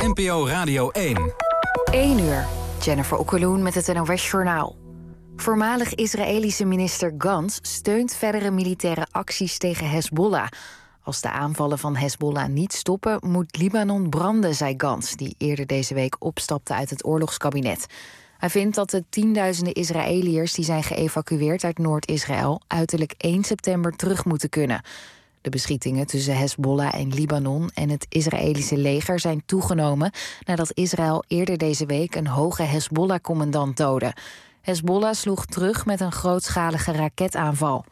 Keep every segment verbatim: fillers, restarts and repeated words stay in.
N P O Radio één. één uur. Jennifer Okkeloen met het N O S-journaal. Voormalig Israëlische minister Gantz steunt verdere militaire acties tegen Hezbollah. Als de aanvallen van Hezbollah niet stoppen, moet Libanon branden, zei Gantz, die eerder deze week opstapte uit het oorlogskabinet. Hij vindt dat de tienduizenden Israëliërs die zijn geëvacueerd uit Noord-Israël uiterlijk één september terug moeten kunnen. De beschietingen tussen Hezbollah en Libanon en het Israëlische leger zijn toegenomen nadat Israël eerder deze week een hoge Hezbollah-commandant doodde. Hezbollah sloeg terug met een grootschalige raketaanval.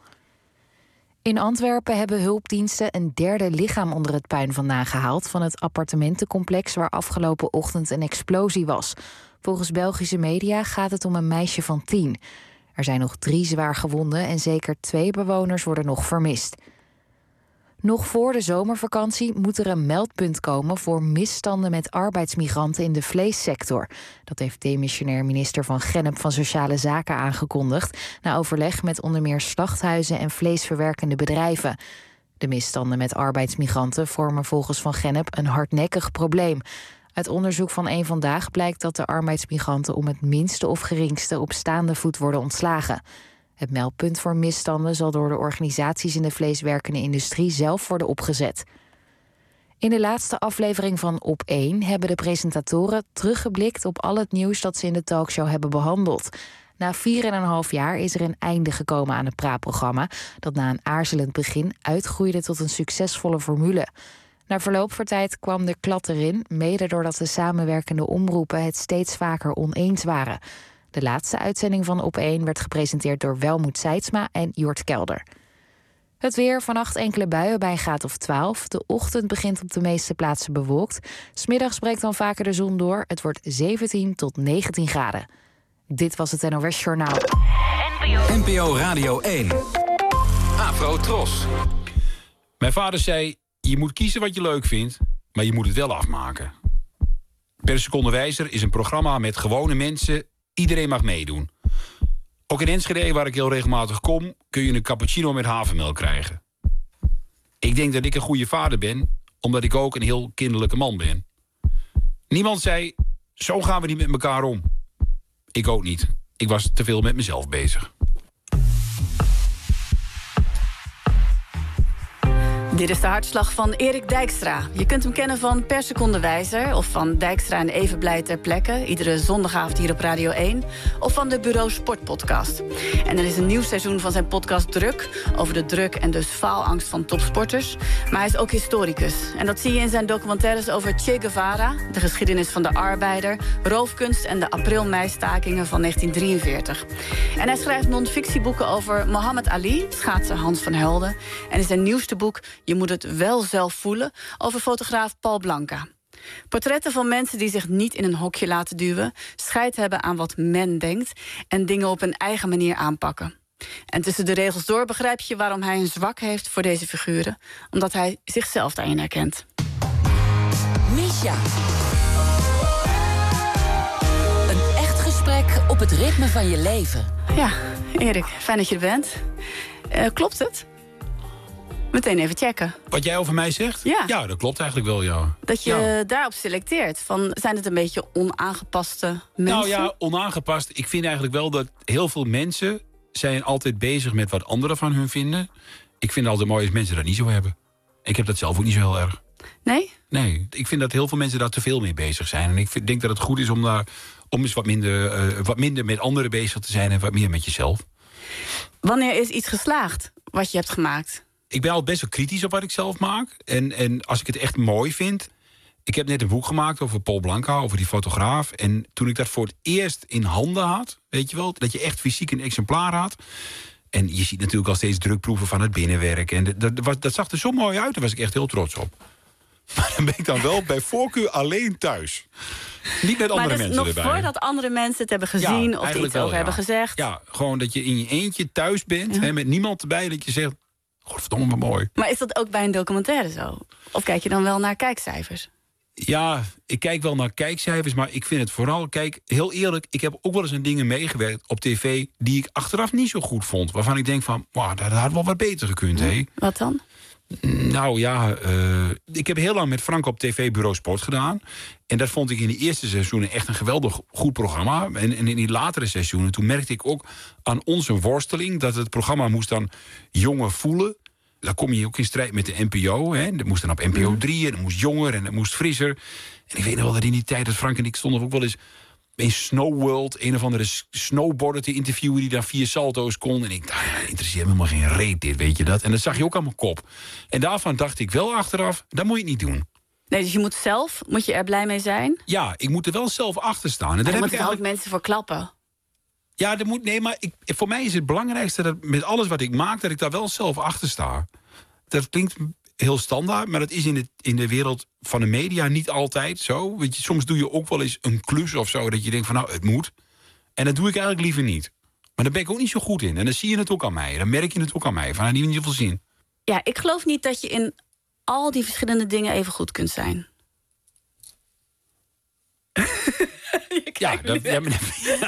In Antwerpen hebben hulpdiensten een derde lichaam onder het puin vandaan gehaald van het appartementencomplex waar afgelopen ochtend een explosie was. Volgens Belgische media gaat het om een meisje van tien. Er zijn nog drie zwaar gewonden en zeker twee bewoners worden nog vermist. Nog voor de zomervakantie moet er een meldpunt komen voor misstanden met arbeidsmigranten in de vleessector. Dat heeft demissionair minister Van Gennep van Sociale Zaken aangekondigd, na overleg met onder meer slachthuizen en vleesverwerkende bedrijven. De misstanden met arbeidsmigranten vormen volgens Van Gennep een hardnekkig probleem. Uit onderzoek van Eén Vandaag blijkt dat de arbeidsmigranten om het minste of geringste op staande voet worden ontslagen. Het meldpunt voor misstanden zal door de organisaties in de vleeswerkende industrie zelf worden opgezet. In de laatste aflevering van Op één hebben de presentatoren teruggeblikt op al het nieuws dat ze in de talkshow hebben behandeld. Na vier en een half jaar is er een einde gekomen aan het praatprogramma, dat na een aarzelend begin uitgroeide tot een succesvolle formule. Na verloop van tijd kwam de klad erin, mede doordat de samenwerkende omroepen het steeds vaker oneens waren. De laatste uitzending van Op één werd gepresenteerd door Welmoed Seidsma en Jort Kelder. Het weer, vannacht enkele buien bij een graad of twaalf. De ochtend begint op de meeste plaatsen bewolkt. 'S Middags breekt dan vaker de zon door. Het wordt zeventien tot negentien graden. Dit was het N O S-journaal. N P O Radio één. Afro Tros. Mijn vader zei, je moet kiezen wat je leuk vindt, maar je moet het wel afmaken. Per Seconde Wijzer is een programma met gewone mensen. Iedereen mag meedoen. Ook in Enschede, waar ik heel regelmatig kom, kun je een cappuccino met havermelk krijgen. Ik denk dat ik een goede vader ben, omdat ik ook een heel kinderlijke man ben. Niemand zei, zo gaan we niet met elkaar om. Ik ook niet. Ik was te veel met mezelf bezig. Dit is de hartslag van Erik Dijkstra. Je kunt hem kennen van Per Seconde Wijzer of van Dijkstra en Even Blij ter plekke, iedere zondagavond hier op Radio één, of van de Bureau Sport podcast. En er is een nieuw seizoen van zijn podcast Druk, over de druk en dus faalangst van topsporters. Maar hij is ook historicus. En dat zie je in zijn documentaires over Che Guevara, de geschiedenis van de arbeider, roofkunst en de april-mei-stakingen van negentien drieënveertig. En hij schrijft non-fictieboeken over Muhammad Ali, schaatser Hans van Helden, en in zijn nieuwste boek Je moet het wel zelf voelen, over fotograaf Paul Blanca. Portretten van mensen die zich niet in een hokje laten duwen, scheid hebben aan wat men denkt en dingen op een eigen manier aanpakken. En tussen de regels door begrijp je waarom hij een zwak heeft voor deze figuren, omdat hij zichzelf daarin herkent. Misha. Een echt gesprek op het ritme van je leven. Ja, Erik, fijn dat je er bent. Uh, klopt het? Meteen even checken. Wat jij over mij zegt? Ja. Ja, dat klopt eigenlijk wel, ja. Dat je ja. daarop selecteert. Van, zijn het een beetje onaangepaste mensen? Nou ja, onaangepast. Ik vind eigenlijk wel dat heel veel mensen zijn altijd bezig met wat anderen van hun vinden. Ik vind het altijd mooi als mensen dat niet zo hebben. Ik heb dat zelf ook niet zo heel erg. Nee? Nee, ik vind dat heel veel mensen daar te veel mee bezig zijn. En ik vind, denk dat het goed is om daar om eens wat minder, uh, wat minder met anderen bezig te zijn en wat meer met jezelf. Wanneer is iets geslaagd wat je hebt gemaakt? Ik ben al best wel kritisch op wat ik zelf maak. En, en als ik het echt mooi vind. Ik heb net een boek gemaakt over Paul Blanca, over die fotograaf. En toen ik dat voor het eerst in handen had, weet je wel, dat je echt fysiek een exemplaar had. En je ziet natuurlijk al steeds drukproeven van het binnenwerk. En dat, dat, dat zag er zo mooi uit, daar was ik echt heel trots op. Maar dan ben ik dan wel bij voorkeur alleen thuis. Niet met andere mensen nog erbij. Voordat andere mensen het hebben gezien ja, of er iets wel, over ja. hebben gezegd. Ja, gewoon dat je in je eentje thuis bent, ja. hè, met niemand erbij, dat je zegt, godverdomme mooi. Maar is dat ook bij een documentaire zo? Of kijk je dan wel naar kijkcijfers? Ja, ik kijk wel naar kijkcijfers, maar ik vind het vooral... Kijk, heel eerlijk, ik heb ook wel eens aan dingen meegewerkt op tv... die ik achteraf niet zo goed vond. Waarvan ik denk van, wow, dat had wel wat beter gekund, hé. Wat dan? Nou ja, uh, ik heb heel lang met Frank op tv Bureau Sport gedaan. En dat vond ik in de eerste seizoenen echt een geweldig goed programma. En, en in die latere seizoenen, toen merkte ik ook aan onze worsteling... dat het programma moest dan jonger voelen. Dan kom je ook in strijd met de N P O. Hè. Dat moest dan op N P O drie en dat moest jonger en dat moest frisser. En ik weet nog wel dat in die tijd dat Frank en ik stonden ook wel eens... in Snow World, een of andere snowboarder te interviewen... die dan vier salto's kon. En ik dacht, ja, interesseert me helemaal geen reet dit, weet je dat? En dat zag je ook aan mijn kop. En daarvan dacht ik wel achteraf, dat moet je niet doen. Nee, dus je moet zelf, moet je er blij mee zijn? Ja, ik moet er wel zelf achter staan. En daar moet er eigenlijk... ook mensen voor klappen. Ja, dat moet, nee, maar ik, voor mij is het belangrijkste... dat met alles wat ik maak, dat ik daar wel zelf achter sta. Dat klinkt heel standaard, maar dat is in de, in de wereld van de media niet altijd zo. Weet je, soms doe je ook wel eens een klus of zo... dat je denkt van, nou, het moet. En dat doe ik eigenlijk liever niet. Maar daar ben ik ook niet zo goed in. En dan zie je het ook aan mij. Dan merk je het ook aan mij. Van, nou, die heeft niet zoveel zin. Ja, ik geloof niet dat je in al die verschillende dingen even goed kunt zijn. Ja, dat, ja, maar,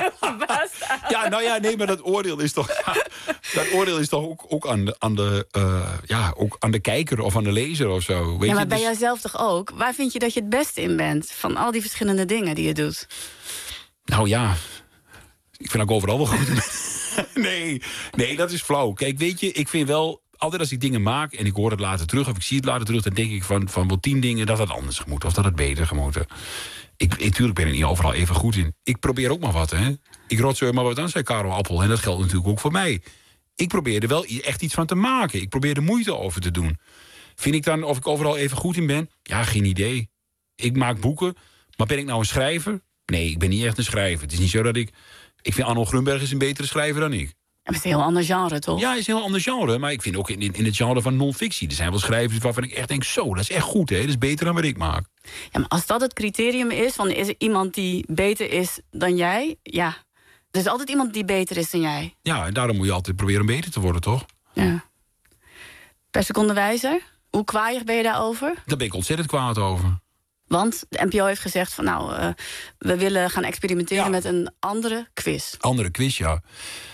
ja, nou ja, nee, maar dat oordeel is toch, ja, dat oordeel is toch ook, ook, aan de, aan de, uh, ja, ook aan de kijker of aan de lezer of zo. Weet ja, maar je? bij Dus... jouzelf toch ook? Waar vind je dat je het beste in bent? Van al die verschillende dingen die je doet. Nou ja, ik vind ook overal wel goed. nee, nee, dat is flauw. Kijk, weet je, ik vind wel... altijd als ik dingen maak en ik hoor het later terug... of ik zie het later terug, dan denk ik van, van wel tien dingen... dat het anders moet of dat het beter moet. Ik, natuurlijk ben ik niet overal even goed in. Ik probeer ook maar wat, hè. Ik rotzooi maar wat aan, zei Karel Appel. En dat geldt natuurlijk ook voor mij. Ik probeer er wel echt iets van te maken. Ik probeer er moeite over te doen. Vind ik dan of ik overal even goed in ben? Ja, geen idee. Ik maak boeken. Maar ben ik nou een schrijver? Nee, ik ben niet echt een schrijver. Het is niet zo dat ik... Ik vind Arnold Grunberg is een betere schrijver dan ik. Het is een heel ander genre, toch? Ja, het is een heel ander genre. Maar ik vind ook in, in het genre van non-fictie... er zijn wel schrijvers waarvan ik echt denk... zo, dat is echt goed, hè? Dat is beter dan wat ik maak. Ja, maar als dat het criterium is... van is er iemand die beter is dan jij? Ja, er is altijd iemand die beter is dan jij. Ja, en daarom moet je altijd proberen beter te worden, toch? Ja. Per seconde wijzer, hoe kwaaiig ben je daarover? Daar ben ik ontzettend kwaad over. Want de N P O heeft gezegd van... nou, uh, we willen gaan experimenteren ja. met een andere quiz. Andere quiz, ja.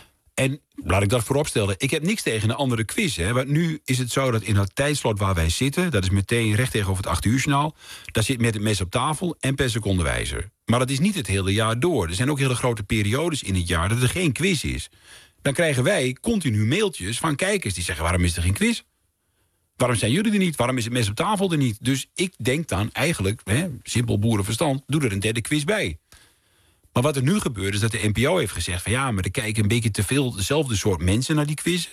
En laat ik dat vooropstellen. Ik heb niks tegen een andere quiz. Hè. Want nu is het zo dat in dat tijdslot waar wij zitten... dat is meteen recht tegenover het acht uur journaal... daar zit met het mes op tafel en per seconde wijzer. Maar dat is niet het hele jaar door. Er zijn ook hele grote periodes in het jaar dat er geen quiz is. Dan krijgen wij continu mailtjes van kijkers die zeggen... waarom is er geen quiz? Waarom zijn jullie er niet? Waarom is het mes op tafel er niet? Dus ik denk dan eigenlijk, hè, simpel boerenverstand... doe er een derde quiz bij. Maar wat er nu gebeurt is dat de N P O heeft gezegd... van ja, maar er kijken een beetje te veel dezelfde soort mensen naar die quizzen.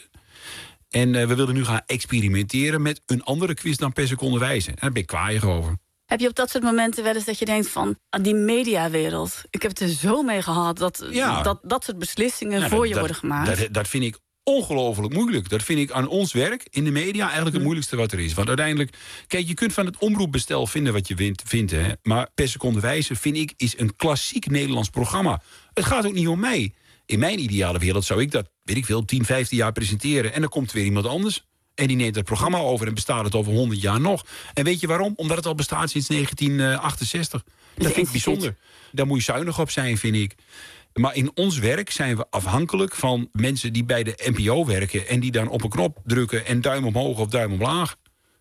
En uh, we willen nu gaan experimenteren met een andere quiz dan per seconde wijzen. En daar ben ik kwaaiig over. Heb je op dat soort momenten wel eens dat je denkt van... die mediawereld, ik heb het er zo mee gehad... dat ja. dat, dat soort beslissingen nou, voor dat, je dat, worden gemaakt? Dat, dat vind ik ongelooflijk moeilijk. Dat vind ik aan ons werk in de media eigenlijk het moeilijkste wat er is. Want uiteindelijk, kijk, je kunt van het omroepbestel vinden wat je vindt, vindt hè, maar per seconde wijze vind ik is een klassiek Nederlands programma. Het gaat ook niet om mij. In mijn ideale wereld zou ik dat, weet ik veel, tien, vijftien jaar presenteren en dan komt weer iemand anders. En die neemt het programma over en bestaat het over honderd jaar nog. En weet je waarom? Omdat het al bestaat sinds negentien achtenzestig. Dat vind ik bijzonder. Daar moet je zuinig op zijn, vind ik. Maar in ons werk zijn we afhankelijk van mensen die bij de N P O werken... en die dan op een knop drukken en duim omhoog of duim omlaag.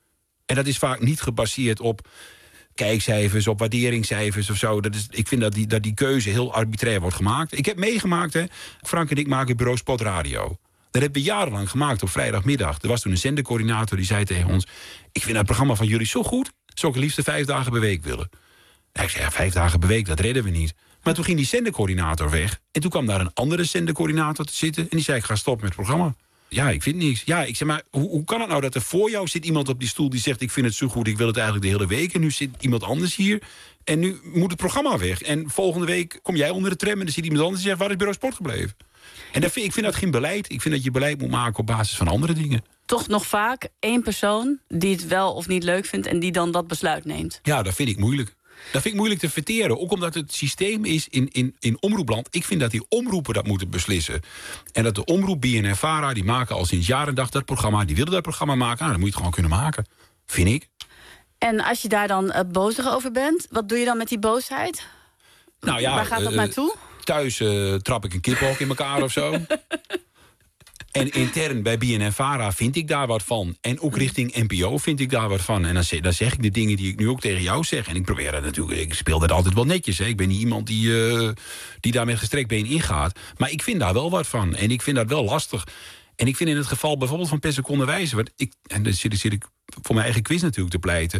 En dat is vaak niet gebaseerd op kijkcijfers, op waarderingscijfers of zo. Dat is, ik vind dat die, dat die keuze heel arbitrair wordt gemaakt. Ik heb meegemaakt, hè. Frank en ik maken Bureau Sport Radio. Dat hebben we jarenlang gemaakt op vrijdagmiddag. Er was toen een zendercoördinator die zei tegen ons... ik vind het programma van jullie zo goed, zou ik het liefst vijf dagen per week willen. En ik zei, ja, vijf dagen per week, dat redden we niet. Maar toen ging die zendercoördinator weg. En toen kwam daar een andere zendercoördinator te zitten. En die zei, ik ga stoppen met het programma. Ja, ik vind niks. Ja, ik zeg, maar hoe, hoe kan het nou dat er voor jou zit iemand op die stoel... die zegt, ik vind het zo goed, ik wil het eigenlijk de hele week. En nu zit iemand anders hier. En nu moet het programma weg. En volgende week kom jij onder de tram... en dan zit iemand anders die zegt, waar is Bureau Sport gebleven? En dat vind, ik vind dat geen beleid. Ik vind dat je beleid moet maken op basis van andere dingen. Toch nog vaak één persoon die het wel of niet leuk vindt... en die dan dat besluit neemt. Ja, dat vind ik moeilijk. Dat vind ik moeilijk te verteren. Ook omdat het systeem is in, in, in omroepland. Ik vind dat die omroepen dat moeten beslissen. En dat de omroep, B N N Vara, die maken al sinds jaren dag dat programma. Die willen dat programma maken. Nou, dan moet je het gewoon kunnen maken. Vind ik. En als je daar dan uh, bozig over bent, wat doe je dan met die boosheid? Nou ja, waar gaat dat uh, naartoe? Thuis uh, trap ik een kip ook in elkaar of zo. En intern bij B N N Vara vind ik daar wat van. En ook richting N P O vind ik daar wat van. En dan zeg, dan zeg ik de dingen die ik nu ook tegen jou zeg. En ik probeer dat natuurlijk, ik speel dat altijd wel netjes. Hè. Ik ben niet iemand die, uh, die daar met gestrekt been ingaat. Maar ik vind daar wel wat van. En ik vind dat wel lastig. En ik vind in het geval bijvoorbeeld van Per Seconde Wijzer... Want ik, en daar zit, zit ik voor mijn eigen quiz natuurlijk te pleiten.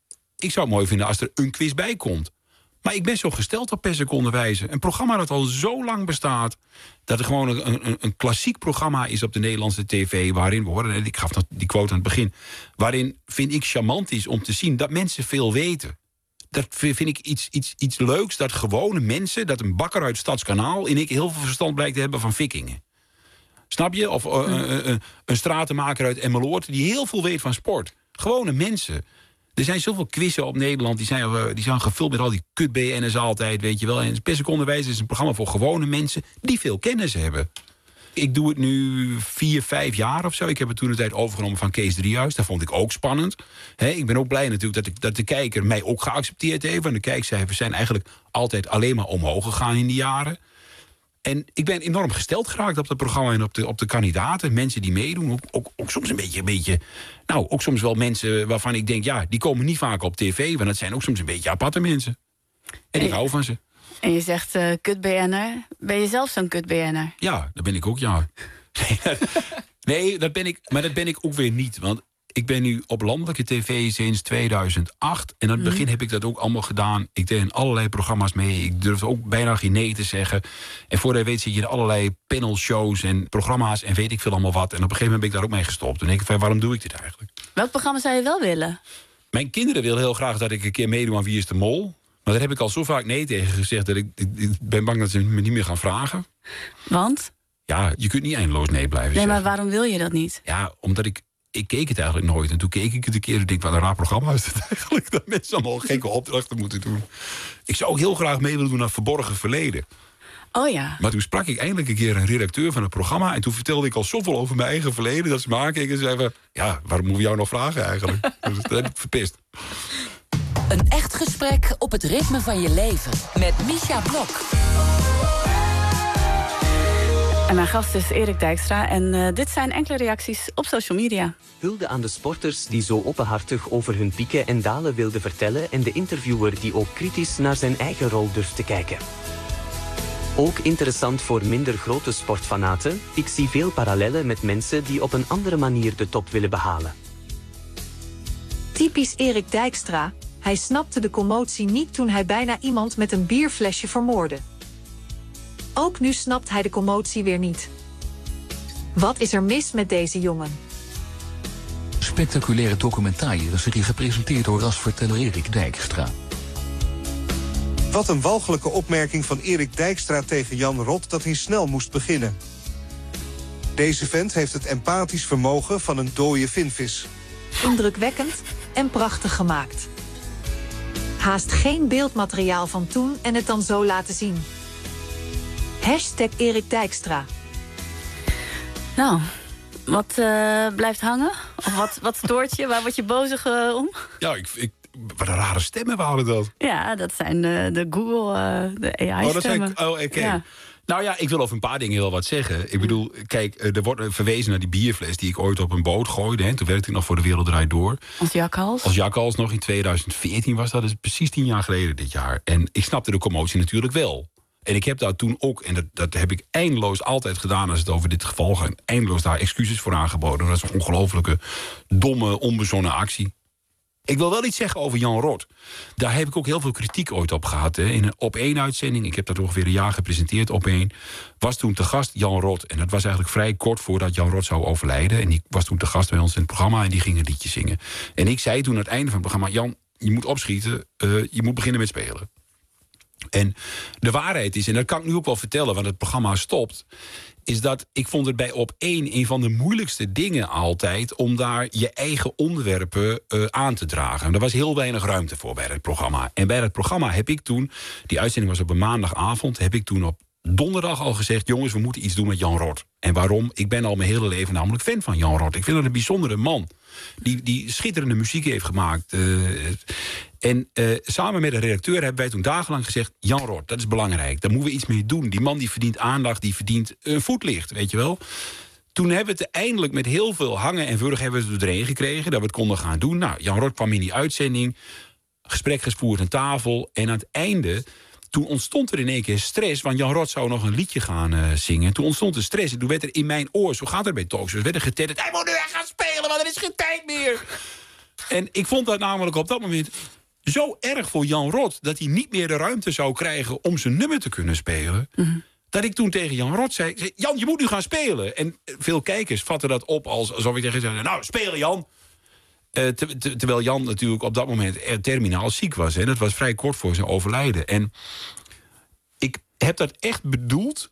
Ik zou het mooi vinden als er een quiz bij komt. Maar ik ben zo gesteld op Per Seconde Wijzer. Een programma dat al zo lang bestaat... dat er gewoon een, een, een klassiek programma is op de Nederlandse tv... waarin, we horen, ik gaf die quote aan het begin... waarin, vind ik, charmant is om te zien dat mensen veel weten. Dat vind ik iets, iets, iets leuks, dat gewone mensen... dat een bakker uit Stadskanaal in ik heel veel verstand blijkt te hebben van vikingen. Snap je? Of uh, uh, uh, een stratenmaker uit Emmeloord die heel veel weet van sport. Gewone mensen. Er zijn zoveel quizzen op Nederland, die zijn, uh, die zijn gevuld met al die kut-B N'ers altijd, weet je wel. En Per Seconde Wijzer is een programma voor gewone mensen die veel kennis hebben. Ik doe het nu vier, vijf jaar of zo. Ik heb het toen de tijd overgenomen van Kees Driehuis. Dat vond ik ook spannend. He, ik ben ook blij natuurlijk dat, ik, dat de kijker mij ook geaccepteerd heeft. Want de kijkcijfers zijn eigenlijk altijd alleen maar omhoog gegaan in die jaren. En ik ben enorm gesteld geraakt op het programma en op de, op de kandidaten. Mensen die meedoen. Ook, ook, ook soms een beetje, een beetje... Nou, ook soms wel mensen waarvan ik denk... ja, die komen niet vaak op tv. Want dat zijn ook soms een beetje aparte mensen. En ik hou van ze. En je zegt uh, kut-B N'er. Ben je zelf zo'n kut-B N'er? Ja, dat ben ik ook, ja. Nee, dat, nee, dat ben ik, maar dat ben ik ook weer niet. Want ik ben nu op landelijke tv sinds tweeduizend acht. En aan het begin heb ik dat ook allemaal gedaan. Ik deed in allerlei programma's mee. Ik durfde ook bijna geen nee te zeggen. En voordat je weet zit je in allerlei panelshows en programma's... en weet ik veel allemaal wat. En op een gegeven moment ben ik daar ook mee gestopt. En denk ik, waarom doe ik dit eigenlijk? Welk programma zou je wel willen? Mijn kinderen willen heel graag dat ik een keer meedoe aan Wie is de Mol. Maar daar heb ik al zo vaak nee tegen gezegd... dat ik, ik, ik ben bang dat ze me niet meer gaan vragen. Want? Ja, je kunt niet eindeloos nee blijven Nee, zeggen. maar waarom wil je dat niet? Ja, omdat ik... Ik keek het eigenlijk nooit. En toen keek ik het een keer en denk, wat een raar programma is het eigenlijk. Dat mensen allemaal gekke opdrachten moeten doen. Ik zou ook heel graag mee willen doen aan Verborgen Verleden. Oh ja. Maar toen sprak ik eindelijk een keer een redacteur van het programma... en toen vertelde ik al zoveel over mijn eigen verleden... dat ze me aankeken en zeiden, ja, waarom moeten we jou nog vragen eigenlijk? Dus dat heb ik verpist. Een echt gesprek op het ritme van je leven. Met Misha Blok. En mijn gast is Erik Dijkstra en uh, dit zijn enkele reacties op social media. Hulde aan de sporters die zo openhartig over hun pieken en dalen wilden vertellen... en de interviewer die ook kritisch naar zijn eigen rol durft te kijken. Ook interessant voor minder grote sportfanaten. Ik zie veel parallellen met mensen die op een andere manier de top willen behalen. Typisch Erik Dijkstra. Hij snapte de commotie niet toen hij bijna iemand met een bierflesje vermoordde. Ook nu snapt hij de commotie weer niet. Wat is er mis met deze jongen? Spectaculaire documentaire-serie gepresenteerd door rasverteller Erik Dijkstra. Wat een walgelijke opmerking van Erik Dijkstra tegen Jan Rot dat hij snel moest beginnen. Deze vent heeft het empathisch vermogen van een dode vinvis. Indrukwekkend en prachtig gemaakt. Haast geen beeldmateriaal van toen en het dan zo laten zien. Hashtag Erik Dijkstra. Nou, wat uh, blijft hangen? Of wat, wat stoort je? Waar word je bozig uh, om? Ja, ik, ik, wat een rare stemmen waren dat. Ja, dat zijn de, de Google, uh, de A I-stemmen. Oh, dat zijn, oh, oké. Okay. Ja. Nou ja, ik wil over een paar dingen heel wat zeggen. Ik bedoel, kijk, er wordt verwezen naar die bierfles... die ik ooit op een boot gooide. Hè. Toen werkte ik nog voor De Wereld Draait Door. Als jakhals? Als jakhals nog in tweeduizend veertien was dat. Dat is precies tien jaar geleden dit jaar. En ik snapte de commotie natuurlijk wel. En ik heb daar toen ook, en dat, dat heb ik eindeloos altijd gedaan... als het over dit geval gaat, eindeloos daar excuses voor aangeboden. Dat is een ongelofelijke, domme, onbezonnen actie. Ik wil wel iets zeggen over Jan Rot. Daar heb ik ook heel veel kritiek ooit op gehad. Hè. In een op één uitzending, ik heb dat ongeveer een jaar gepresenteerd op één... was toen te gast Jan Rot. En dat was eigenlijk vrij kort voordat Jan Rot zou overlijden. En die was toen te gast bij ons in het programma en die ging een liedje zingen. En ik zei toen aan het einde van het programma... Jan, je moet opschieten, uh, je moet beginnen met spelen. En de waarheid is, en dat kan ik nu ook wel vertellen... want het programma stopt... is dat ik vond het bij op één een van de moeilijkste dingen altijd... om daar je eigen onderwerpen uh, aan te dragen. En er was heel weinig ruimte voor bij het programma. En bij het programma heb ik toen... die uitzending was op een maandagavond... heb ik toen op donderdag al gezegd... jongens, we moeten iets doen met Jan Rot. En waarom? Ik ben al mijn hele leven namelijk fan van Jan Rot. Ik vind dat een bijzondere man. Die, die schitterende muziek heeft gemaakt... Uh, En uh, samen met de redacteur hebben wij toen dagenlang gezegd... Jan Rot, dat is belangrijk, daar moeten we iets mee doen. Die man die verdient aandacht, die verdient een voetlicht, weet je wel. toen hebben we het eindelijk met heel veel hangen en wurgen hebben we het doorheen gekregen, dat we het konden gaan doen. Nou, Jan Rot kwam in die uitzending, gesprek gespoord aan tafel. En aan het einde, toen ontstond er in één keer stress, want Jan Rot zou nog een liedje gaan uh, zingen. Toen ontstond er stress en toen werd er in mijn oor, zo gaat het bij talkshows, werd er getetterd, hij moet nu echt gaan spelen, want er is geen tijd meer. En ik vond dat namelijk op dat moment zo erg voor Jan Rot, dat hij niet meer de ruimte zou krijgen om zijn nummer te kunnen spelen. Mm-hmm. Dat ik toen tegen Jan Rot zei, zei, Jan, je moet nu gaan spelen. En veel kijkers vatten dat op als, alsof ik tegen zei, nou, spelen Jan. Uh, te, te, terwijl Jan natuurlijk op dat moment terminaal ziek was. Hè. Dat was vrij kort voor zijn overlijden. En ik heb dat echt bedoeld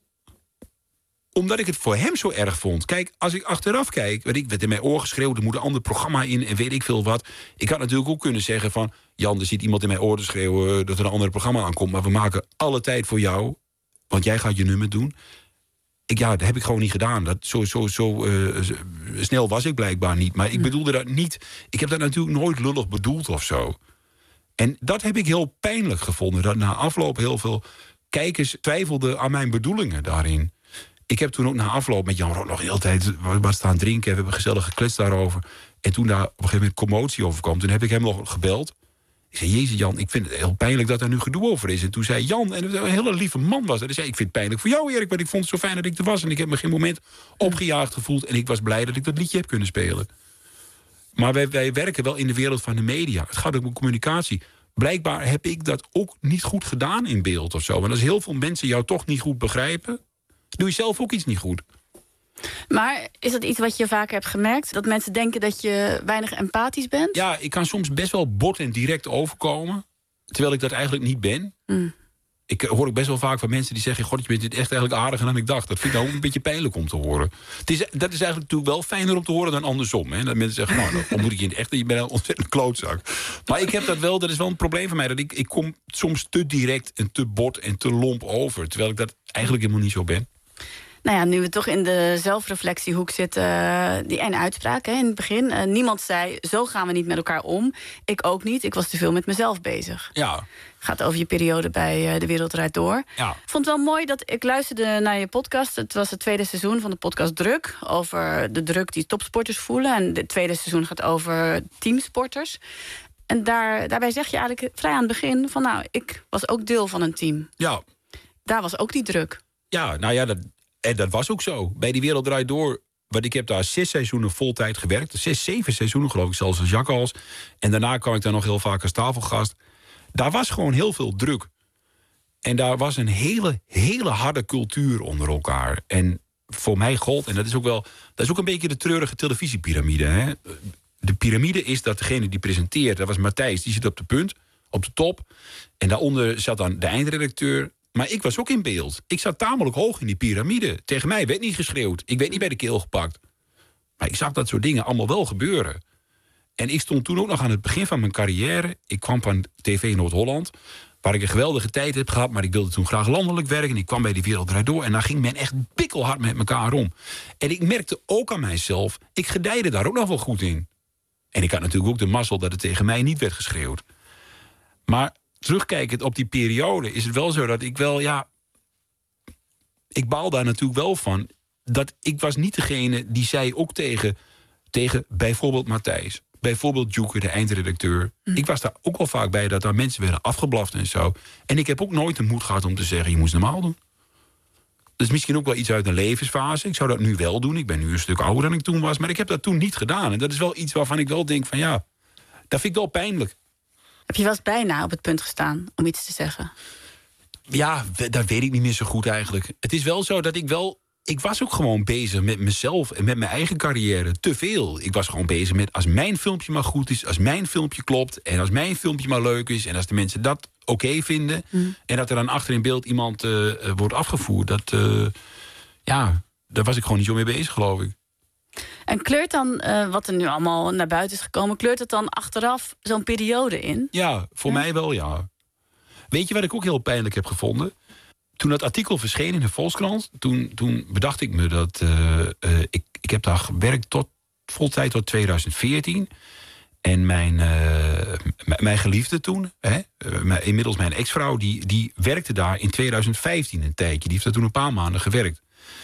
omdat ik het voor hem zo erg vond. Kijk, als ik achteraf kijk, weet ik, werd in mijn oor geschreeuwd, er moet een ander programma in en weet ik veel wat. Ik had natuurlijk ook kunnen zeggen van, Jan, er zit iemand in mijn oor te schreeuwen dat er een ander programma aankomt, maar we maken alle tijd voor jou, want jij gaat je nummer doen. Ik, ja, dat heb ik gewoon niet gedaan. Dat, zo zo, zo uh, snel was ik blijkbaar niet. Maar ik bedoelde dat niet. Ik heb dat natuurlijk nooit lullig bedoeld of zo. En dat heb ik heel pijnlijk gevonden. Dat na afloop heel veel kijkers twijfelden aan mijn bedoelingen daarin. Ik heb toen ook na afloop met Jan Rot nog de hele tijd wat staan drinken. We hebben gezellig gekletst daarover. En toen daar op een gegeven moment commotie over kwam, toen heb ik hem nog gebeld. Ik zei, jezus Jan, ik vind het heel pijnlijk dat er nu gedoe over is. En toen zei Jan, en een hele lieve man was dat. Hij zei, ik vind het pijnlijk voor jou Erik, want ik vond het zo fijn dat ik er was. En ik heb me geen moment opgejaagd gevoeld. En ik was blij dat ik dat liedje heb kunnen spelen. Maar wij, wij werken wel in de wereld van de media. Het gaat ook om communicatie. Blijkbaar heb ik dat ook niet goed gedaan in beeld of zo. Want als heel veel mensen jou toch niet goed begrijpen, doe je zelf ook iets niet goed. Maar is dat iets wat je vaker hebt gemerkt? Dat mensen denken dat je weinig empathisch bent? Ja, ik kan soms best wel bot en direct overkomen, terwijl ik dat eigenlijk niet ben. Mm. Ik hoor ook best wel vaak van mensen die zeggen, god, je bent dit echt eigenlijk aardiger dan ik dacht. Dat vind ik nou een beetje pijnlijk om te horen. Het is, dat is eigenlijk natuurlijk wel fijner om te horen dan andersom. Hè? Dat mensen zeggen, nou, dan ontmoet ik je in het echt en je bent een ontzettend klootzak. Maar ik heb dat wel, dat is wel een probleem van mij. Dat ik, ik kom soms te direct en te bot en te lomp over, terwijl ik dat eigenlijk helemaal niet zo ben. Nou ja, nu we toch in de zelfreflectiehoek zitten, uh, die ene uitspraak hè, in het begin. Uh, niemand zei, zo gaan we niet met elkaar om. Ik ook niet, ik was te veel met mezelf bezig. Ja. Gaat over je periode bij uh, De Wereld Draait Door. Ja. Ik vond het wel mooi dat ik luisterde naar je podcast. Het was het tweede seizoen van de podcast Druk. Over de druk die topsporters voelen. En het tweede seizoen gaat over teamsporters. En daar, daarbij zeg je eigenlijk vrij aan het begin van, nou, ik was ook deel van een team. Ja. Daar was ook die druk. Ja, nou ja, dat... En dat was ook zo. Bij Die Wereld Draait Door, want ik heb daar zes seizoenen voltijd gewerkt. Zes, zeven seizoenen geloof ik, zelfs als jakhals. En daarna kwam ik daar nog heel vaak als tafelgast. Daar was gewoon heel veel druk. En daar was een hele, hele harde cultuur onder elkaar. En voor mij gold, en dat is ook wel, dat is ook een beetje de treurige televisiepyramide. Hè? De piramide is dat degene die presenteert, dat was Matthijs, die zit op de punt, op de top. En daaronder zat dan de eindredacteur. Maar ik was ook in beeld. Ik zat tamelijk hoog in die piramide. Tegen mij werd niet geschreeuwd. Ik werd niet bij de keel gepakt. Maar ik zag dat soort dingen allemaal wel gebeuren. En ik stond toen ook nog aan het begin van mijn carrière. Ik kwam van T V Noord-Holland, waar ik een geweldige tijd heb gehad. Maar ik wilde toen graag landelijk werken. Ik kwam bij Die Wereld Draait Door. En daar ging men echt bikkelhard met elkaar om. En ik merkte ook aan mijzelf, ik gedijde daar ook nog wel goed in. En ik had natuurlijk ook de mazzel dat het tegen mij niet werd geschreeuwd. Maar terugkijkend op die periode is het wel zo dat ik wel, ja, ik baal daar natuurlijk wel van. Dat ik was niet degene die zei ook tegen, tegen bijvoorbeeld Matthijs, bijvoorbeeld Joeke, de eindredacteur. Mm. Ik was daar ook wel vaak bij dat daar mensen werden afgeblaft en zo. En ik heb ook nooit de moed gehad om te zeggen, je moest normaal doen. Dat is misschien ook wel iets uit een levensfase. Ik zou dat nu wel doen. Ik ben nu een stuk ouder dan ik toen was. Maar ik heb dat toen niet gedaan. En dat is wel iets waarvan ik wel denk van ja, dat vind ik wel pijnlijk. Heb je wel eens bijna op het punt gestaan om iets te zeggen? Ja, dat weet ik niet meer zo goed eigenlijk. Het is wel zo dat ik wel... Ik was ook gewoon bezig met mezelf en met mijn eigen carrière. Te veel. Ik was gewoon bezig met als mijn filmpje maar goed is, als mijn filmpje klopt en als mijn filmpje maar leuk is en als de mensen dat oké okay vinden mm. en dat er dan achter in beeld iemand uh, wordt afgevoerd. Dat, uh, ja, daar was ik gewoon niet zo mee bezig, geloof ik. En kleurt dan, uh, wat er nu allemaal naar buiten is gekomen, kleurt het dan achteraf zo'n periode in? Ja, voor ja? mij wel, ja. Weet je wat ik ook heel pijnlijk heb gevonden? Toen dat artikel verscheen in de Volkskrant, toen, toen bedacht ik me dat... Uh, uh, ik, ik heb daar gewerkt tot voltijd tot twintig veertien. En mijn, uh, m- mijn geliefde toen, hè, uh, inmiddels mijn ex-vrouw, die, die werkte daar in twintig vijftien een tijdje. Die heeft daar toen een paar maanden gewerkt.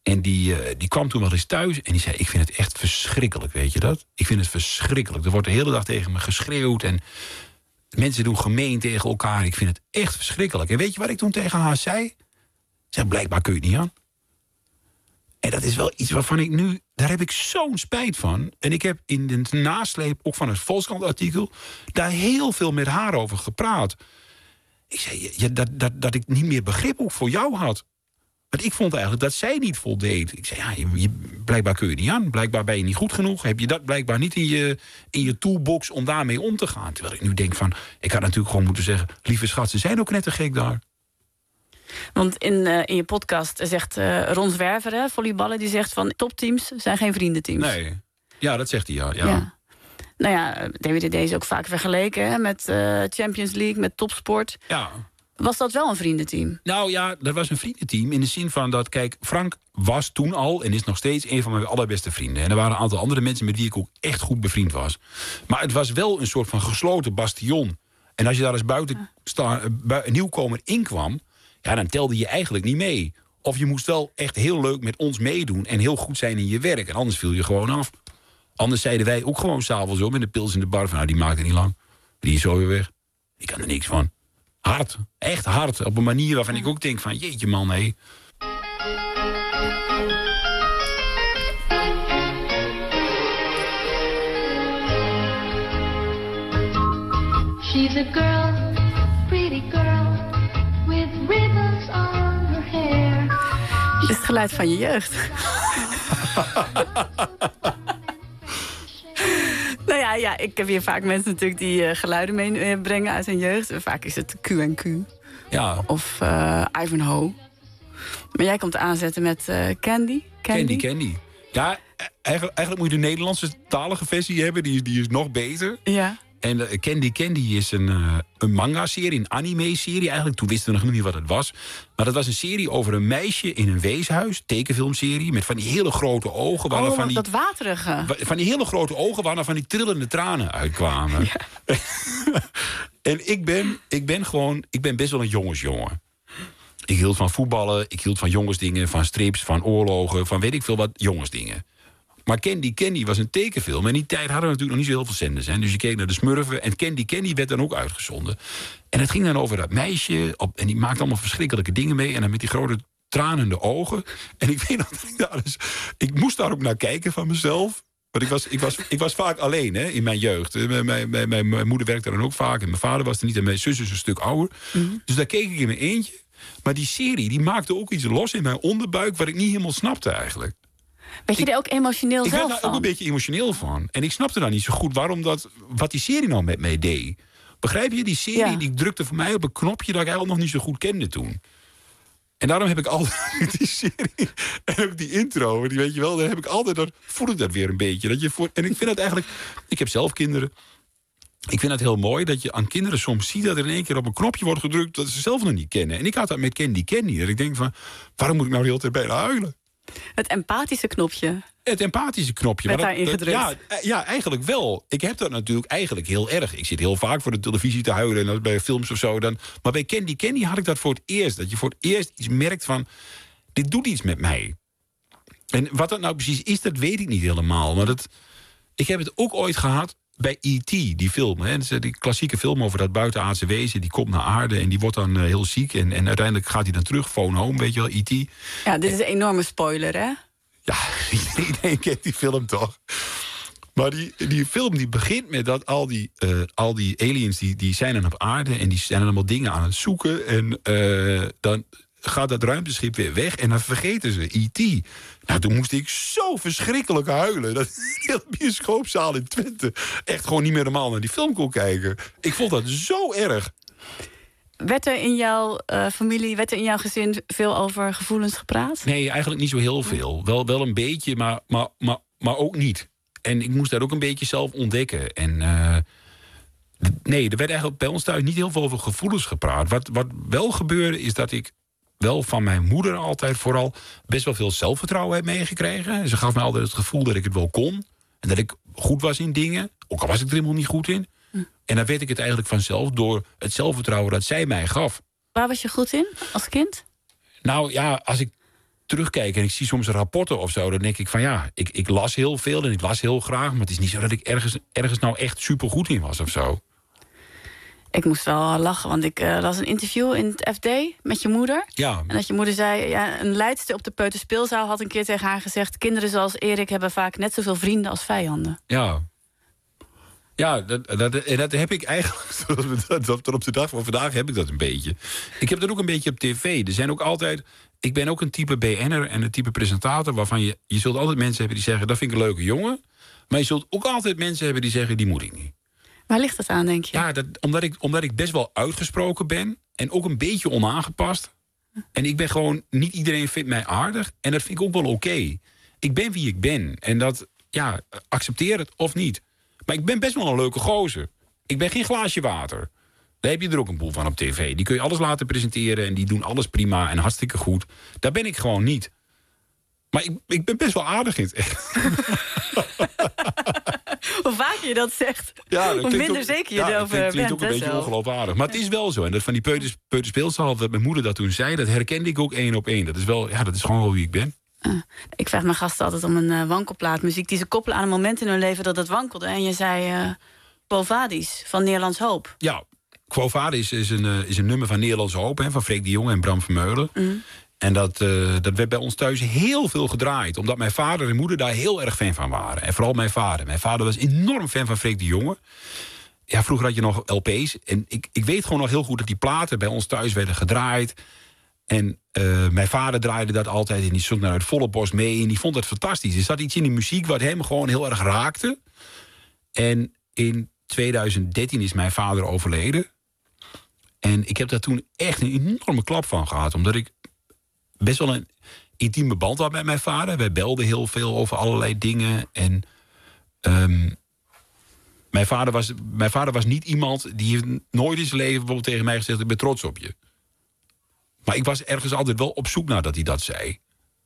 En die, uh, die kwam toen wel eens thuis en die zei... ik vind het echt verschrikkelijk, weet je dat? Ik vind het verschrikkelijk. Er wordt de hele dag tegen me geschreeuwd... en mensen doen gemeen tegen elkaar. Ik vind het echt verschrikkelijk. En weet je wat ik toen tegen haar zei? Ik zei, blijkbaar kun je het niet aan. En dat is wel iets waarvan ik nu... daar heb ik zo'n spijt van. En ik heb in de nasleep, ook van het Volkskrant-artikel... daar heel veel met haar over gepraat. Ik zei, ja, dat, dat, dat ik niet meer begrip ook voor jou had. Want ik vond eigenlijk dat zij niet voldeed. Ik zei, ja, je, je, blijkbaar kun je niet aan. Blijkbaar ben je niet goed genoeg. Heb je dat blijkbaar niet in je, in je toolbox om daarmee om te gaan. Terwijl ik nu denk van... ik had natuurlijk gewoon moeten zeggen... lieve schat, ze zijn ook net te gek daar. Want in, uh, in je podcast zegt uh, Ron Zwerver, hè, volleyballen... die zegt van topteams zijn geen vriendenteams. Nee, ja, dat zegt hij, ja. ja. ja. Nou ja, D W D D is ook vaak vergeleken hè, met uh, Champions League, met topsport. Ja. Was dat wel een vriendenteam? Nou ja, dat was een vriendenteam in de zin van dat... kijk, Frank was toen al en is nog steeds een van mijn allerbeste vrienden. En er waren een aantal andere mensen met wie ik ook echt goed bevriend was. Maar het was wel een soort van gesloten bastion. En als je daar als buiten sta, bu- nieuwkomer in kwam... ja, dan telde je eigenlijk niet mee. Of je moest wel echt heel leuk met ons meedoen... en heel goed zijn in je werk. En anders viel je gewoon af. Anders zeiden wij ook gewoon s'avonds op... met de pils in de bar van, nou, die maakt het niet lang. Die is zo weer weg. Ik kan er niks van. Hard, echt hard. Op een manier waarvan ik ook denk van... jeetje man, hé. Hey. She's a girl, pretty girl... with ribbons on her hair. Dit is het geluid van je jeugd. Nou ja, ja, ik heb hier vaak mensen natuurlijk die uh, geluiden meebrengen uit hun jeugd. Vaak is het Q en Q. Ja. Of uh, Ivanhoe. Maar jij komt aanzetten met uh, Candy. Candy, Candy. Ja, eigenlijk, eigenlijk moet je de Nederlandse talige versie hebben. Die, die is nog beter. Ja. En uh, Candy Candy is een, uh, een manga-serie, een anime-serie. Eigenlijk, toen wisten we nog niet wat het was. Maar dat was een serie over een meisje in een weeshuis. Tekenfilmserie, met van die hele grote ogen. Oh, van die, dat waterige. Van die hele grote ogen waar er van die trillende tranen uitkwamen. Ja. En ik ben, ik ben gewoon, ik ben best wel een jongensjongen. Ik hield van voetballen, ik hield van jongensdingen, van strips, van oorlogen, van weet ik veel wat jongensdingen. Maar Candy Candy was een tekenfilm. En in die tijd hadden we natuurlijk nog niet zo heel veel zenders. Hè? Dus je keek naar de Smurfen. En Candy Candy werd dan ook uitgezonden. En het ging dan over dat meisje. Op, en die maakte allemaal verschrikkelijke dingen mee. En dan met die grote tranende ogen. En ik weet nog dat ik daar dus... Ik moest daar ook naar kijken van mezelf. Want ik was, ik was, ik was vaak alleen hè, in mijn jeugd. Mijn, mijn, mijn, mijn moeder werkte dan ook vaak. En mijn vader was er niet. En mijn zus is een stuk ouder. Mm-hmm. Dus daar keek ik in mijn eentje. Maar die serie die maakte ook iets los in mijn onderbuik... wat ik niet helemaal snapte eigenlijk. Weet je er ook emotioneel ik zelf van? Ik werd daar ook een beetje emotioneel van. En ik snapte dan niet zo goed waarom dat, wat die serie nou met mij deed. Begrijp je? Die serie ja. die drukte voor mij op een knopje... dat ik eigenlijk nog niet zo goed kende toen. En daarom heb ik altijd die serie... en ook die intro, die weet je wel... daar heb ik altijd, dan voel ik dat weer een beetje. Dat je voor, en ik vind dat eigenlijk... Ik heb zelf kinderen... Ik vind het heel mooi dat je aan kinderen soms ziet... dat er in één keer op een knopje wordt gedrukt... dat ze zelf nog niet kennen. En ik had dat met Candy Candy. Dat ik denk van, waarom moet ik nou de hele tijd bijna huilen? Het empathische knopje. Het empathische knopje. Werd maar daarin gedrukt? Ja, ja, eigenlijk wel. Ik heb dat natuurlijk eigenlijk heel erg. Ik zit heel vaak voor de televisie te huilen... en bij films of zo. Dan. Maar bij Candy Candy had ik dat voor het eerst. Dat je voor het eerst iets merkt van... dit doet iets met mij. En wat dat nou precies is, dat weet ik niet helemaal. Maar dat, ik heb het ook ooit gehad... bij E T, die film. Hè. Dat is die klassieke film over dat buitenaardse wezen. Die komt naar aarde en die wordt dan uh, heel ziek. En, en uiteindelijk gaat hij dan terug, phone home, weet je wel, E T. Ja, dit is een enorme spoiler, hè? Ja, iedereen kent die film toch? Maar die, die film die begint met dat al die, uh, al die aliens... Die, die zijn dan op aarde en die zijn dan allemaal dingen aan het zoeken. En uh, dan gaat dat ruimteschip weer weg en dan vergeten ze E T. Nou, toen moest ik zo verschrikkelijk huilen. Dat hele bioscoopzaal in Twente echt gewoon niet meer normaal naar die film kon kijken. Ik vond dat zo erg. Werd er in jouw uh, familie, werd er in jouw gezin veel over gevoelens gepraat? Nee, eigenlijk niet zo heel veel. Wel, wel een beetje, maar, maar, maar, maar ook niet. En ik moest daar ook een beetje zelf ontdekken. En uh, nee, er werd eigenlijk bij ons thuis niet heel veel over gevoelens gepraat. Wat, wat wel gebeurde is dat ik wel van mijn moeder altijd vooral best wel veel zelfvertrouwen heb meegekregen. Ze gaf mij altijd het gevoel dat ik het wel kon. En dat ik goed was in dingen. Ook al was ik er helemaal niet goed in. Hm. En dan weet ik het eigenlijk vanzelf door het zelfvertrouwen dat zij mij gaf. Waar was je goed in als kind? Nou ja, als ik terugkijk en ik zie soms rapporten of zo... dan denk ik van ja, ik, ik las heel veel en ik las heel graag... maar het is niet zo dat ik ergens, ergens nou echt supergoed in was of zo. Ik moest wel lachen, want ik uh, las een interview in het F D met je moeder. Ja. En dat je moeder zei, ja, een leidster op de peuterspeelzaal... had een keer tegen haar gezegd... kinderen zoals Erik hebben vaak net zoveel vrienden als vijanden. Ja. Ja, dat, dat, en dat heb ik eigenlijk... tot op de dag van vandaag heb ik dat een beetje. Ik heb dat ook een beetje op tv. Er zijn ook altijd... Ik ben ook een type B N'er en een type presentator... waarvan je... Je zult altijd mensen hebben die zeggen... dat vind ik een leuke jongen. Maar je zult ook altijd mensen hebben die zeggen... die moet ik niet. Waar ligt dat aan, denk je? Ja, dat, omdat, ik, omdat ik best wel uitgesproken ben... en ook een beetje onaangepast. En ik ben gewoon... Niet iedereen vindt mij aardig. En dat vind ik ook wel oké. Okay. Ik ben wie ik ben. En dat... Ja, accepteer het of niet. Maar ik ben best wel een leuke gozer. Ik ben geen glaasje water. Daar heb je er ook een boel van op tv. Die kun je alles laten presenteren... en die doen alles prima en hartstikke goed. Daar ben ik gewoon niet. Maar ik, ik ben best wel aardig in het echt. Hoe vaak je dat zegt, ja, dat hoe minder ook, zeker je ja, erover bent. Ja, dat klinkt ook een beetje ongeloofwaardig. Maar het is wel zo. En dat van die peuters, peuterspeelzaal, dat mijn moeder dat toen zei... dat herkende ik ook één op één. Dat is wel, ja, dat is gewoon wel wie ik ben. Uh, ik vraag mijn gasten altijd om een uh, wankelplaat muziek... die ze koppelen aan een moment in hun leven dat het wankelde. En je zei uh, Quo Vadis van Nederlands Hoop. Ja, Quo Vadis is een, uh, is een nummer van Nederlands Hoop... Hè, van Freek de Jonge en Bram Vermeulen. Mm. En dat, uh, dat werd bij ons thuis heel veel gedraaid. Omdat mijn vader en moeder daar heel erg fan van waren. En vooral mijn vader. Mijn vader was enorm fan van Freek de Jonge. Ja, vroeger had je nog L P's. En ik, ik weet gewoon nog heel goed dat die platen bij ons thuis werden gedraaid... En uh, mijn vader draaide dat altijd en die stond naar het volle bos mee... en die vond het fantastisch. Er zat iets in die muziek wat hem gewoon heel erg raakte. En in tweeduizend dertien is mijn vader overleden. En ik heb daar toen echt een enorme klap van gehad... omdat ik best wel een intieme band had met mijn vader. Wij belden heel veel over allerlei dingen. En um, mijn, vader was, mijn vader was niet iemand die nooit in zijn leven... bijvoorbeeld tegen mij gezegd, ik ben trots op je. Maar ik was ergens altijd wel op zoek naar dat hij dat zei.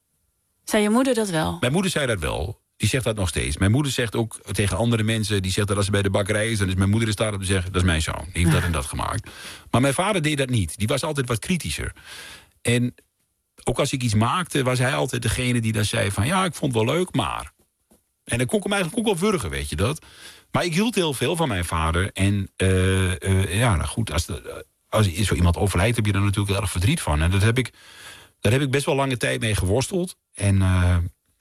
Zei je moeder dat wel? Mijn moeder zei dat wel. Die zegt dat nog steeds. Mijn moeder zegt ook tegen andere mensen... die zegt dat als ze bij de bakkerij is... dan is mijn moeder in staat om te zeggen... dat is mijn zoon, die heeft ja. dat en dat gemaakt. Maar mijn vader deed dat niet. Die was altijd wat kritischer. En ook als ik iets maakte... was hij altijd degene die dan zei van... ja, ik vond het wel leuk, maar... En dan kon ik hem eigenlijk ook wel wurgen, weet je dat. Maar ik hield heel veel van mijn vader. En uh, uh, ja, nou goed, als... de, Als zo iemand overlijdt, heb je er natuurlijk heel erg verdriet van. En dat heb ik, daar heb ik best wel lange tijd mee geworsteld. En uh,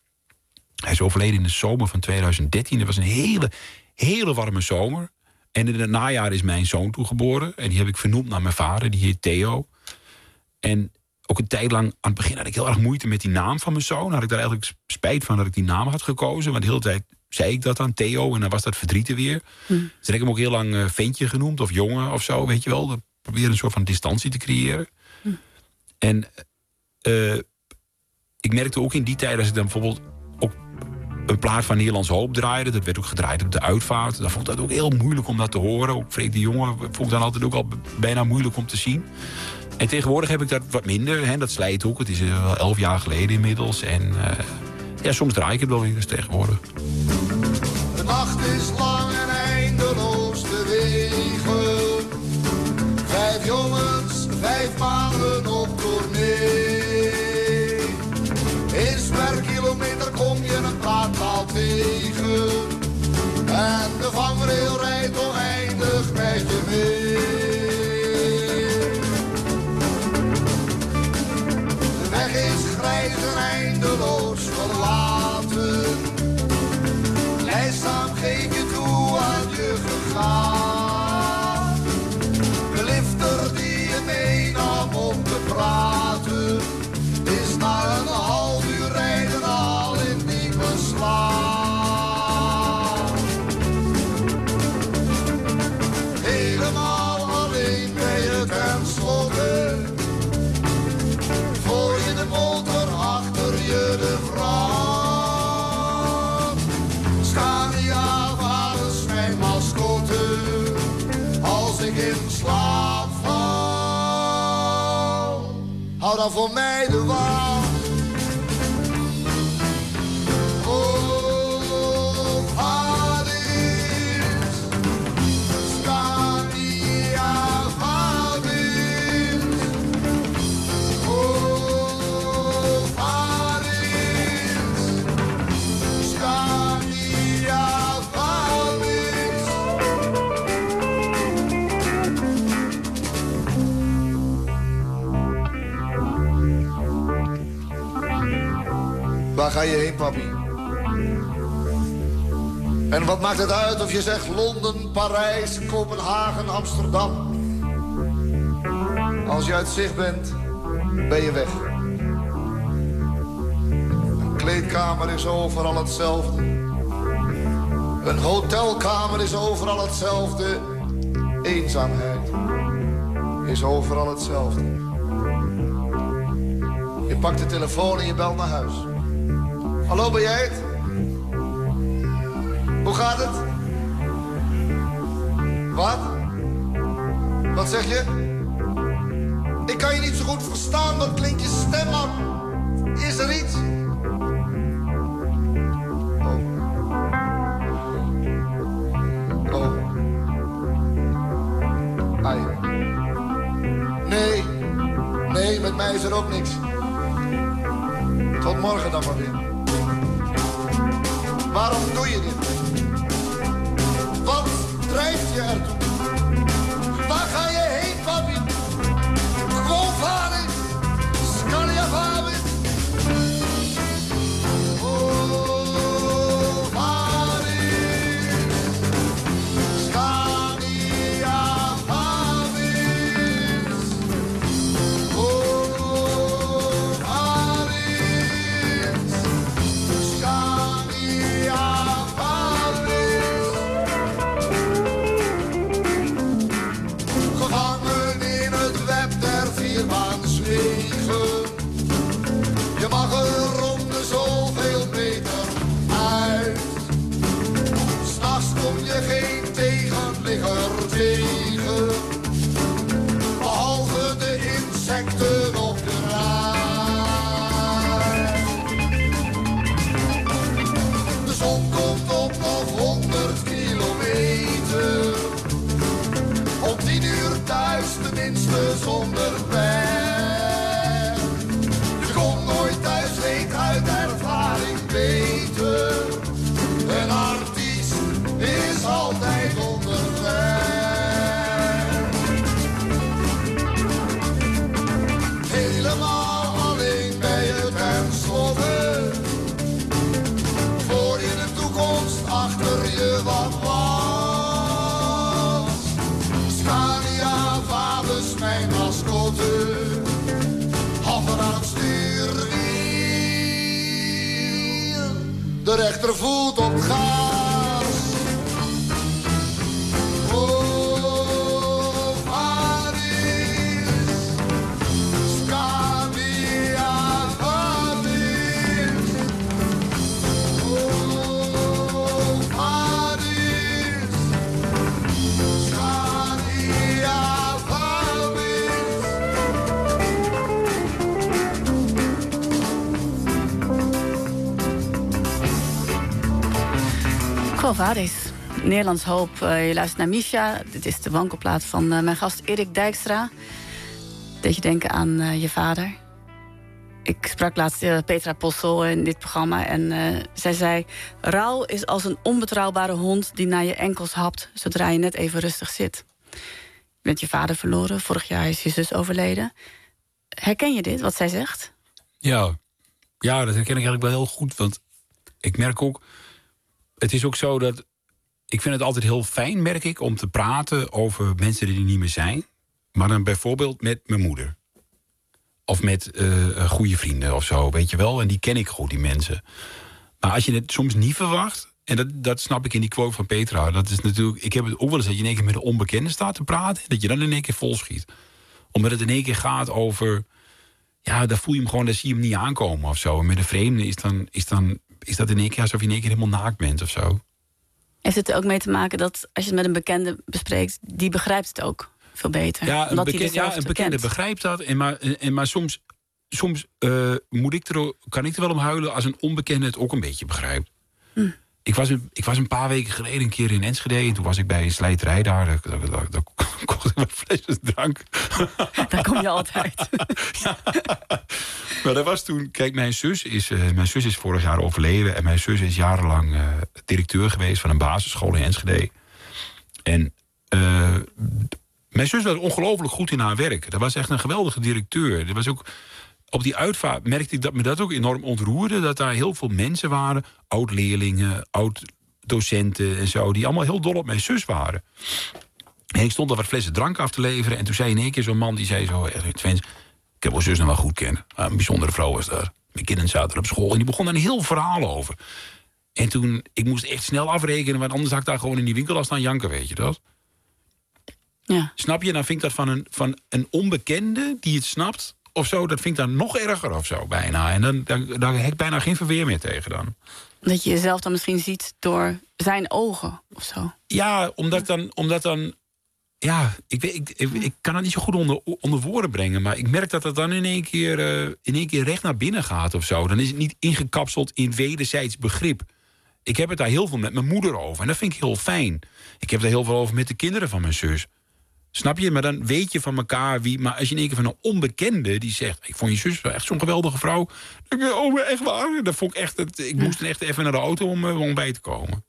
hij is overleden in de zomer van tweeduizend dertien. Dat was een hele, hele warme zomer. En in het najaar is mijn zoon toegeboren. En die heb ik vernoemd naar mijn vader, die heet Theo. En ook een tijd lang, aan het begin had ik heel erg moeite met die naam van mijn zoon. Had ik daar eigenlijk spijt van dat ik die naam had gekozen. Want de hele tijd zei ik dat aan Theo en dan was dat verdriet er weer. Hm. Dus heb ik hem ook heel lang uh, ventje genoemd of jongen of zo, weet je wel. Dat probeer een soort van distantie te creëren. Hm. En uh, ik merkte ook in die tijd, als ik dan bijvoorbeeld ook een plaat van Nederlands Hoop draaide, dat werd ook gedraaid op de uitvaart, dan vond ik dat ook heel moeilijk om dat te horen. Ook Freek de Jonge vond ik dan altijd ook al bijna moeilijk om te zien. En tegenwoordig heb ik dat wat minder, hè, dat slijt ook. Het is uh, wel elf jaar geleden inmiddels. En uh, ja, soms draai ik het wel weer eens tegenwoordig. De nacht is lang en eindeloos te wegen. Vijf jongens, vijf maanden op tournee. Eens per kilometer kom je een praatpaal tegen. En de vangrail rijdt oneindig met je mee. De weg is grijs en eindeloos verlaten. Lijstzaam geef je toe aan je gegaan. De lifter die je meenam om te praten, is na een half uur rijden al in diepe slaap. Helemaal alleen ben je tenslotte, voor je de motor, achter je de vrouw. Scania is mijn mascotte, als ik in slaap val, hou dan voor mij de wacht. Oh, Vadis, Scania Vadis. Oh, Vadis. Waar ga je heen, papi? En wat maakt het uit of je zegt Londen, Parijs, Kopenhagen, Amsterdam? Als je uit zicht bent, ben je weg. Een kleedkamer is overal hetzelfde. Een hotelkamer is overal hetzelfde. Eenzaamheid is overal hetzelfde. Je pakt de telefoon en je belt naar huis. Hallo, ben jij het? Hoe gaat het? Wat? Wat zeg je? Ik kan je niet zo goed verstaan, wat klinkt je stem, man? Is er iets? Oh. Oh. Ai. Nee. Nee, met mij is er ook niks. Tot morgen dan maar weer. Waarom doe je dit? Wat drijft je ertoe? Waar ga je heen, papi? Gewoon varen. Scalia varen. Oh, varen. Scalia varen. Oh, varen. Scalia varen. Gevangen in het web der vierbaanswegen. Je mag er om de zoveel meter uit. S'nachts kom je geen tegenligger tegen. Behalve de insecten op je ruit. De zon komt op nog honderd kilometer. Om tien uur thuis tenminste zonder pijn. Je komt nooit thuis, weet uit ervaring beter. Een artiest is altijd onderweg. Helemaal alleen ben je tenslotte. Voor je de toekomst achter je wat was. Scania, vaders, mijn mascotte. Handen aan het stuurwiel. De rechtervoet op het gas. Oh, vaders. Scania, vaders. Oh, vaders. Scania, vaders. Quo Vadis, Nederlands Hoop. Uh, je luistert naar Misha. Dit is de wankelplaat van uh, mijn gast Erik Dijkstra. Deed je denken aan uh, je vader. Ik sprak laatst uh, Petra Possel in dit programma. En uh, zij zei, rouw is als een onbetrouwbare hond die naar je enkels hapt zodra je net even rustig zit. Je bent je vader verloren. Vorig jaar is je zus overleden. Herken je dit, wat zij zegt? Ja, ja, dat herken ik eigenlijk wel heel goed. Want ik merk ook, het is ook zo dat, ik vind het altijd heel fijn, merk ik, om te praten over mensen die er niet meer zijn. Maar dan bijvoorbeeld met mijn moeder. Of met uh, goede vrienden of zo, weet je wel. En die ken ik goed, die mensen. Maar als je het soms niet verwacht, en dat, dat snap ik in die quote van Petra. Dat is natuurlijk, ik heb het ook wel eens dat je in één keer met een onbekende staat te praten. Dat je dan in één keer vol schiet. Omdat het in één keer gaat over, ja, daar voel je hem gewoon, daar zie je hem niet aankomen of zo. En met een vreemde is, dan, is, dan, is dat in één keer alsof je in één keer helemaal naakt bent of zo. Heeft het er ook mee te maken dat als je het met een bekende bespreekt, die begrijpt het ook veel beter? Ja, een, beken, ja, een bekende kent. begrijpt dat. En maar, en, maar soms, soms uh, moet ik er, kan ik er wel om huilen als een onbekende het ook een beetje begrijpt. Hm. Ik, was een, ik was een paar weken geleden een keer in Enschede. En toen was ik bij een slijterij daar. Daar, daar, daar, daar kocht ik wat flesjes drank. Daar kom je altijd. Ja. Maar dat was toen... Kijk, mijn zus, is, uh, mijn zus is vorig jaar overleden. En mijn zus is jarenlang uh, directeur geweest van een basisschool in Enschede. En uh, mijn zus was ongelooflijk goed in haar werk. Dat was echt een geweldige directeur. Dat was ook... op die uitvaart merkte ik dat me dat ook enorm ontroerde. Dat daar heel veel mensen waren. Oud-leerlingen, oud-docenten en zo. Die allemaal heel dol op mijn zus waren. En ik stond daar wat flessen drank af te leveren. En toen zei in één keer zo'n man die zei zo... ik heb mijn zus nog wel goed kennen. Een bijzondere vrouw was daar. Mijn kinderen zaten er op school. En die begon daar een heel verhaal over. En toen, ik moest echt snel afrekenen. Want anders had ik daar gewoon in die winkel al staan janken, weet je dat? Ja. Snap je? Dan vind ik dat van een, van een onbekende die het snapt... of zo, dat vind ik dan nog erger of zo, bijna. En dan, dan, dan heb ik bijna geen verweer meer tegen dan. Dat je jezelf dan misschien ziet door zijn ogen of zo. Ja, omdat dan... Omdat dan ja, ik, weet, ik, ik, ik kan het niet zo goed onder, onder woorden brengen... maar ik merk dat het dan in één, keer, uh, in één keer recht naar binnen gaat of zo. Dan is het niet ingekapseld in wederzijds begrip. Ik heb het daar heel veel met mijn moeder over. En dat vind ik heel fijn. Ik heb het er heel veel over met de kinderen van mijn zus. Snap je? Maar dan weet je van elkaar wie... Maar als je in één keer van een onbekende die zegt... ik vond je zus echt zo'n geweldige vrouw. Dan denk ik, oh, echt waar? Dat vond ik echt... Het, ik moest dan echt even naar de auto om, om bij te komen.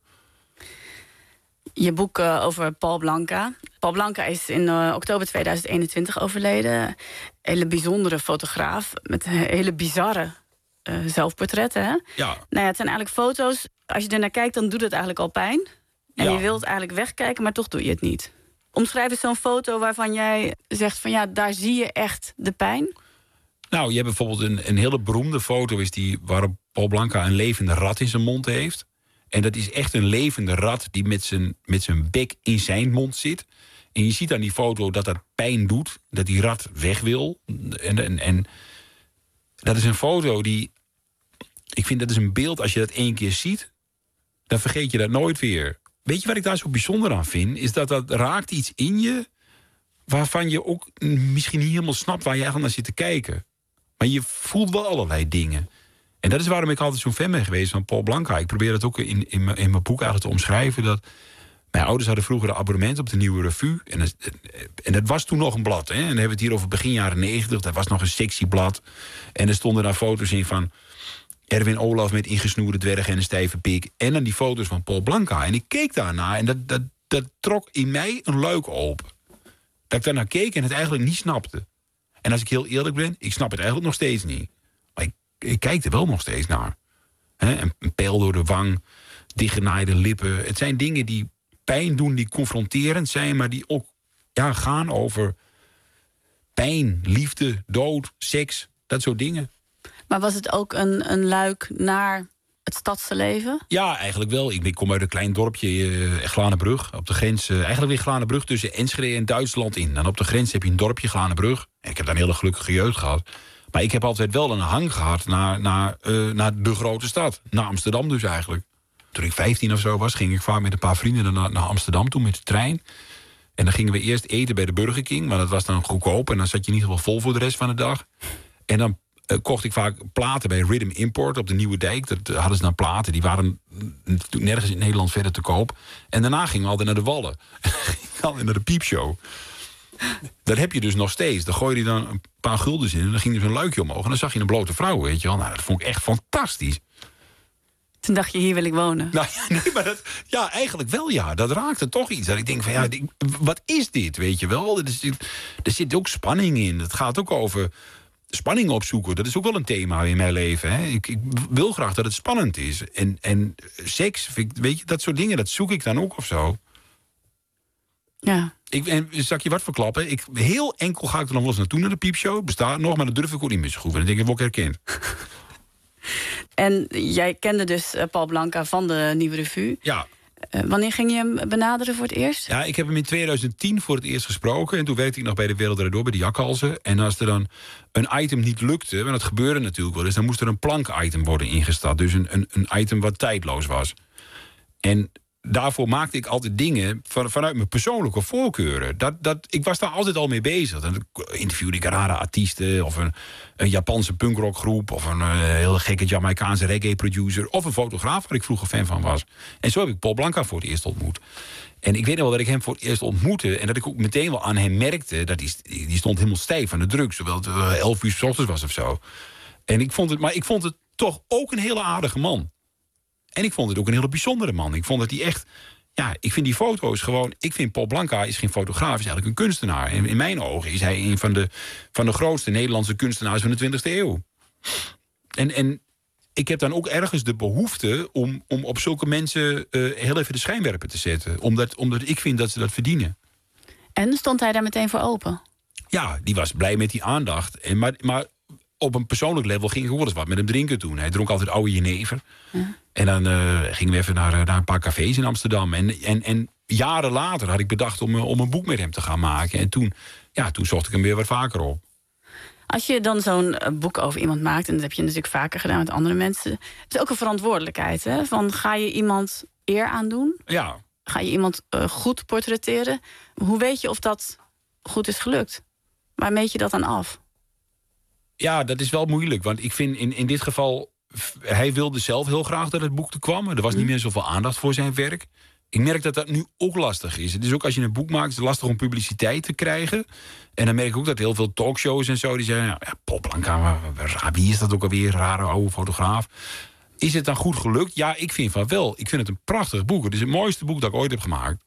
Je boek uh, over Paul Blanca. Paul Blanca is in uh, oktober tweeduizend eenentwintig overleden. Een hele bijzondere fotograaf. Met hele bizarre uh, zelfportretten. Hè? Ja. Nou ja, het zijn eigenlijk foto's... Als je er naar kijkt, dan doet het eigenlijk al pijn. En ja. je wilt eigenlijk wegkijken, maar toch doe je het niet. Omschrijf eens zo'n foto waarvan jij zegt van ja, daar zie je echt de pijn. Nou, je hebt bijvoorbeeld een, een hele beroemde foto... Is die waarop Paul Blanca een levende rat in zijn mond heeft. En dat is echt een levende rat die met zijn, met zijn bek in zijn mond zit. En je ziet aan die foto dat dat pijn doet. Dat die rat weg wil. En, en, en dat is een foto die... Ik vind dat is een beeld, als je dat één keer ziet... dan vergeet je dat nooit weer. Weet je wat ik daar zo bijzonder aan vind? Is dat dat raakt iets in je... waarvan je ook misschien niet helemaal snapt waar je eigenlijk naar zit te kijken. Maar je voelt wel allerlei dingen. En dat is waarom ik altijd zo'n fan ben geweest van Paul Blanca. Ik probeer dat ook in, in, in mijn boek eigenlijk te omschrijven. Dat mijn ouders hadden vroeger een abonnement op de Nieuwe Revue. En dat, en dat was toen nog een blad. Hè? En dan hebben we het hier over begin jaren negentig. Dat was nog een sexy blad. En er stonden daar foto's in van... Erwin Olaf met ingesnoerde dwergen en een stijve pik. En dan die foto's van Paul Blanca. En ik keek daarna en dat, dat, dat trok in mij een luik open. Dat ik daarnaar keek en het eigenlijk niet snapte. En als ik heel eerlijk ben, ik snap het eigenlijk nog steeds niet. Maar ik, ik kijk er wel nog steeds naar. He, een, een pijl door de wang, dichtgenaaide lippen. Het zijn dingen die pijn doen, die confronterend zijn... maar die ook ja, gaan over pijn, liefde, dood, seks, dat soort dingen. Maar was het ook een, een luik naar het stadse leven? Ja, eigenlijk wel. Ik, ik kom uit een klein dorpje, uh, Glanenbrug. Op de grens, uh, eigenlijk weer Glanenbrug tussen Enschede en Duitsland in. En op de grens heb je een dorpje, Glanenbrug. En ik heb daar een hele gelukkige jeugd gehad. Maar ik heb altijd wel een hang gehad naar, naar, uh, naar de grote stad. Naar Amsterdam dus eigenlijk. Toen ik vijftien of zo was, ging ik vaak met een paar vrienden naar, naar Amsterdam toe met de trein. En dan gingen we eerst eten bij de Burger King. Maar dat was dan goedkoop. En dan zat je in ieder geval vol voor de rest van de dag. En dan Uh, kocht ik vaak platen bij Rhythm Import op de Nieuwe Dijk. Dat uh, hadden ze dan platen. Die waren natuurlijk nergens in Nederland verder te koop. En daarna gingen we altijd naar de Wallen. Altijd naar de piepshow. Dat heb je dus nog steeds. Dan gooi je dan een paar guldens in en dan ging er zo'n luikje omhoog. En dan zag je een blote vrouw, weet je wel. Nou, dat vond ik echt fantastisch. Toen dacht je, hier wil ik wonen. Nou ja, nee, maar dat, ja, eigenlijk wel ja. Dat raakte toch iets. Dat ik denk van, ja, wat is dit, weet je wel? Er zit, er zit ook spanning in. Het gaat ook over... Spanning opzoeken, dat is ook wel een thema in mijn leven. Hè? Ik, ik wil graag dat het spannend is. En, en seks, vind ik, weet je, dat soort dingen, dat zoek ik dan ook of zo. Ja. Ik, en zal ik je wat verklappen? Ik, heel enkel ga ik er nog wel eens naartoe naar de piepshow. Bestaat nog, maar dat durf ik ook niet meer zo goed. En dan denk ik, word ik herkend. En jij kende dus Paul Blanca van de Nieuwe Revue. Ja. Uh, wanneer ging je hem benaderen voor het eerst? Ja, ik heb hem in tweeduizend tien voor het eerst gesproken. En toen werkte ik nog bij de Wereld Draait Door, bij de jakhalzen. En als er dan een item niet lukte, want dat gebeurde natuurlijk wel eens... dan moest er een plank-item worden ingestart. Dus een, een, een item wat tijdloos was. En daarvoor maakte ik altijd dingen van, vanuit mijn persoonlijke voorkeuren. Dat, dat, ik was daar altijd al mee bezig. Dan interviewde ik rare artiesten... of een, een Japanse punkrockgroep... of een uh, hele gekke Jamaicaanse reggae-producer... of een fotograaf waar ik vroeger fan van was. En zo heb ik Paul Blanca voor het eerst ontmoet. En ik weet nog wel dat ik hem voor het eerst ontmoette... en dat ik ook meteen wel aan hem merkte... dat die, die stond helemaal stijf aan de drugs... terwijl het uh, elf uur 's ochtends was of zo. En ik vond het, maar ik vond het toch ook een hele aardige man. En ik vond het ook een hele bijzondere man. Ik vond dat hij echt ja, ik vind die foto's gewoon... Ik vind Paul Blanca is geen fotograaf, is eigenlijk een kunstenaar. En in mijn ogen is hij een van de, van de grootste Nederlandse kunstenaars van de twintigste eeuw. En, en ik heb dan ook ergens de behoefte om, om op zulke mensen uh, heel even de schijnwerper te zetten. Omdat, omdat ik vind dat ze dat verdienen. En stond hij daar meteen voor open? Ja, die was blij met die aandacht. En maar, maar op een persoonlijk level ging ik ook wel eens wat met hem drinken toen. Hij dronk altijd oude jenever. Ja. En dan uh, gingen we even naar, naar een paar cafés in Amsterdam. En, en, en jaren later had ik bedacht om, om een boek met hem te gaan maken. En toen, ja, toen zocht ik hem weer wat vaker op. Als je dan zo'n boek over iemand maakt... en dat heb je natuurlijk vaker gedaan met andere mensen... het is ook een verantwoordelijkheid, hè? Van, ga je iemand eer aandoen? Ja. Ga je iemand uh, goed portretteren? Hoe weet je of dat goed is gelukt? Waar meet je dat dan af? Ja, dat is wel moeilijk. Want ik vind in, in dit geval... hij wilde zelf heel graag dat het boek er kwam. Er was niet meer zoveel aandacht voor zijn werk. Ik merk dat dat nu ook lastig is. Het is ook als je een boek maakt, is het lastig om publiciteit te krijgen. En dan merk ik ook dat heel veel talkshows en zo... die zeggen, ja, Paul Blanca, wie is dat ook alweer? Rare oude fotograaf. Is het dan goed gelukt? Ja, ik vind van wel. Ik vind het een prachtig boek. Het is het mooiste boek dat ik ooit heb gemaakt.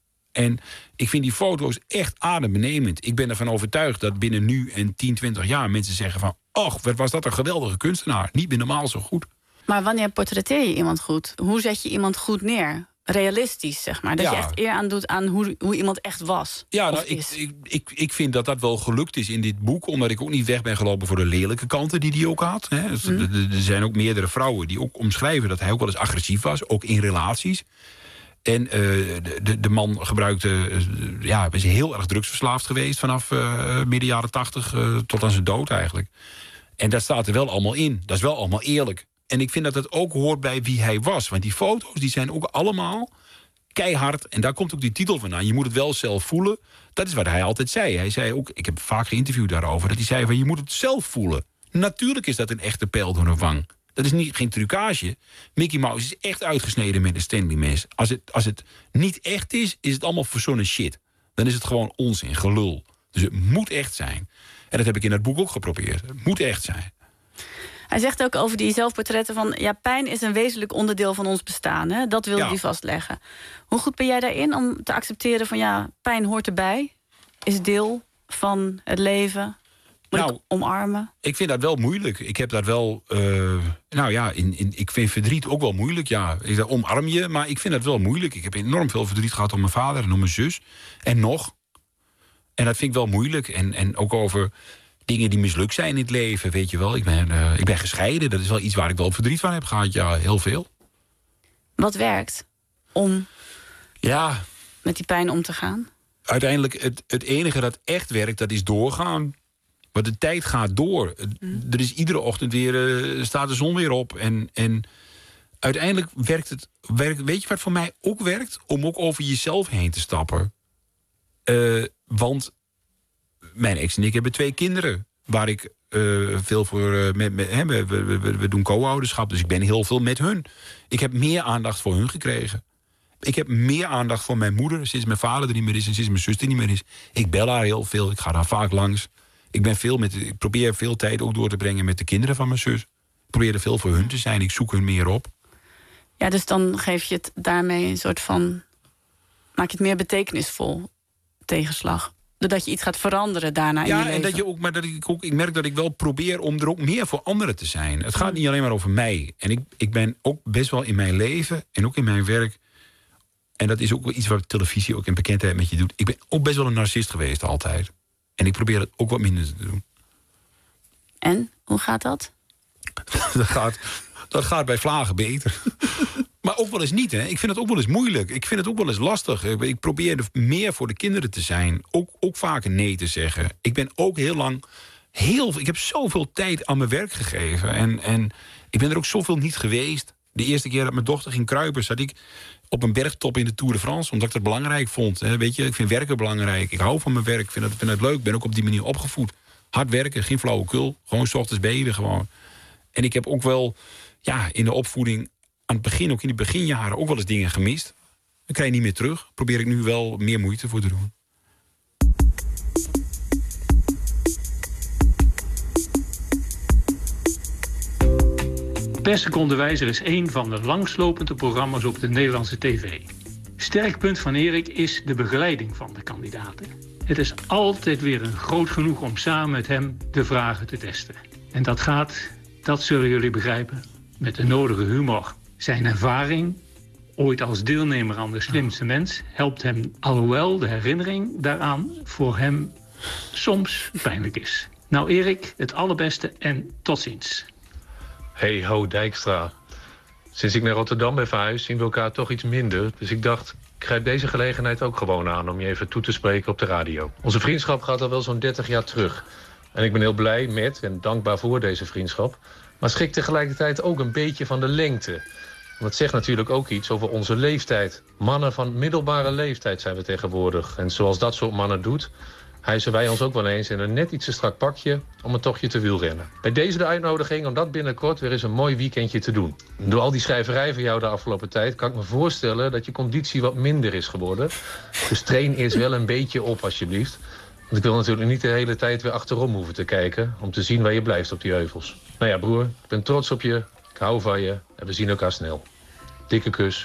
En ik vind die foto's echt adembenemend. Ik ben ervan overtuigd dat binnen nu en tien, twintig jaar... mensen zeggen van, och, wat was dat een geweldige kunstenaar. Niet meer normaal zo goed. Maar wanneer portretteer je iemand goed? Hoe zet je iemand goed neer? Realistisch, zeg maar. Dat ja. je echt eer aan doet aan hoe, hoe iemand echt was. Ja, nou, ik, ik, ik, ik vind dat dat wel gelukt is in dit boek... omdat ik ook niet weg ben gelopen voor de lelijke kanten die hij ook had. Hè. Dus mm. Er zijn ook meerdere vrouwen die ook omschrijven... dat hij ook wel eens agressief was, ook in relaties. En uh, de, de, de man gebruikte... Uh, ja, is heel erg drugsverslaafd geweest... vanaf uh, midden jaren tachtig uh, tot aan zijn dood eigenlijk. En dat staat er wel allemaal in. Dat is wel allemaal eerlijk. En ik vind dat het ook hoort bij wie hij was. Want die foto's die zijn ook allemaal keihard. En daar komt ook die titel vandaan. Je moet het wel zelf voelen. Dat is wat hij altijd zei. Hij zei ook, ik heb vaak geïnterviewd daarover... dat hij zei van, je moet het zelf voelen. Natuurlijk is dat een echte pijl door een wang. Dat is niet, geen trucage. Mickey Mouse is echt uitgesneden met een Stanley mes. Als het, als het niet echt is, is het allemaal verzonnen shit. Dan is het gewoon onzin, gelul. Dus het moet echt zijn. En dat heb ik in dat boek ook geprobeerd. Het moet echt zijn. Hij zegt ook over die zelfportretten van... ja, pijn is een wezenlijk onderdeel van ons bestaan. Hè? Dat wil ja. hij vastleggen. Hoe goed ben jij daarin om te accepteren van... ja, pijn hoort erbij, is deel van het leven... Moet nou, ik omarmen? Ik vind dat wel moeilijk. Ik heb dat wel... Uh, nou ja, in, in, ik vind verdriet ook wel moeilijk. Ja, ik zeg, omarm je, maar ik vind dat wel moeilijk. Ik heb enorm veel verdriet gehad om mijn vader en om mijn zus. En nog. En dat vind ik wel moeilijk. En, en ook over dingen die mislukt zijn in het leven, weet je wel. Ik ben, uh, ik ben gescheiden. Dat is wel iets waar ik wel verdriet van heb gehad. Ja, heel veel. Wat werkt om ja. met die pijn om te gaan? Uiteindelijk, het, het enige dat echt werkt, dat is doorgaan. Maar de tijd gaat door. Mm. Er is iedere ochtend weer, uh, staat de zon weer op. En, en uiteindelijk werkt het... Werkt, weet je wat voor mij ook werkt? Om ook over jezelf heen te stappen. Uh, want mijn ex en ik hebben twee kinderen. Waar ik uh, veel voor... Uh, met, met, hè, we, we, we, we doen co-ouderschap, dus ik ben heel veel met hun. Ik heb meer aandacht voor hun gekregen. Ik heb meer aandacht voor mijn moeder... sinds mijn vader er niet meer is en sinds mijn zus er niet meer is. Ik bel haar heel veel, ik ga daar vaak langs. Ik, ben veel met, ik probeer veel tijd ook door te brengen met de kinderen van mijn zus. Ik probeer er veel voor hun te zijn, ik zoek hun meer op. Ja, dus dan geef je het daarmee een soort van... maak je het meer betekenisvol, tegenslag. Doordat je iets gaat veranderen daarna in ja, je leven. En dat je ook, maar dat ik, ook, ik merk dat ik wel probeer om er ook meer voor anderen te zijn. Het gaat niet alleen maar over mij. En ik, ik ben ook best wel in mijn leven en ook in mijn werk... en dat is ook wel iets wat televisie ook in bekendheid met je doet... ik ben ook best wel een narcist geweest altijd... En ik probeer het ook wat minder te doen. En? Hoe gaat dat? dat, gaat, dat gaat bij vlagen beter. Maar ook wel eens niet, hè. Ik vind het ook wel eens moeilijk. Ik vind het ook wel eens lastig. Ik probeer meer voor de kinderen te zijn. Ook, ook vaker nee te zeggen. Ik ben ook heel lang... Heel, ik heb zoveel tijd aan mijn werk gegeven. En, en ik ben er ook zoveel niet geweest. De eerste keer dat mijn dochter ging kruipen... zat ik op een bergtop in de Tour de France... omdat ik dat belangrijk vond. Hè. Weet je, ik vind werken belangrijk. Ik hou van mijn werk, ik vind het, vind het leuk. Ik ben ook op die manier opgevoed. Hard werken, geen flauwekul. Gewoon 's ochtends bezig gewoon. En ik heb ook wel ja, in de opvoeding... aan het begin, ook in de beginjaren... ook wel eens dingen gemist. Dat krijg je niet meer terug. Probeer ik nu wel meer moeite voor te doen. Per Seconde Wijzer is een van de langslopende programma's op de Nederlandse tv. Sterk punt van Erik is de begeleiding van de kandidaten. Het is altijd weer een groot genoeg om samen met hem de vragen te testen. En dat gaat, dat zullen jullie begrijpen, met de nodige humor. Zijn ervaring, ooit als deelnemer aan De Slimste Mens, helpt hem, alhoewel de herinnering daaraan voor hem soms pijnlijk is. Nou Erik, het allerbeste en tot ziens. Hey ho Dijkstra. Sinds ik naar Rotterdam ben verhuisd zien we elkaar toch iets minder. Dus ik dacht, ik grijp deze gelegenheid ook gewoon aan om je even toe te spreken op de radio. Onze vriendschap gaat al wel zo'n dertig jaar terug. En ik ben heel blij met en dankbaar voor deze vriendschap. Maar schrik tegelijkertijd ook een beetje van de lengte. Want het zegt natuurlijk ook iets over onze leeftijd. Mannen van middelbare leeftijd zijn we tegenwoordig. En zoals dat soort mannen doet, hijsen wij ons ook wel eens in een net iets te strak pakje om een tochtje te wielrennen. Bij deze de uitnodiging om dat binnenkort weer eens een mooi weekendje te doen. Door al die schrijverij van jou de afgelopen tijd kan ik me voorstellen dat je conditie wat minder is geworden. Dus train eerst wel een beetje op alsjeblieft. Want ik wil natuurlijk niet de hele tijd weer achterom hoeven te kijken om te zien waar je blijft op die heuvels. Nou ja broer, ik ben trots op je, ik hou van je en we zien elkaar snel. Dikke kus.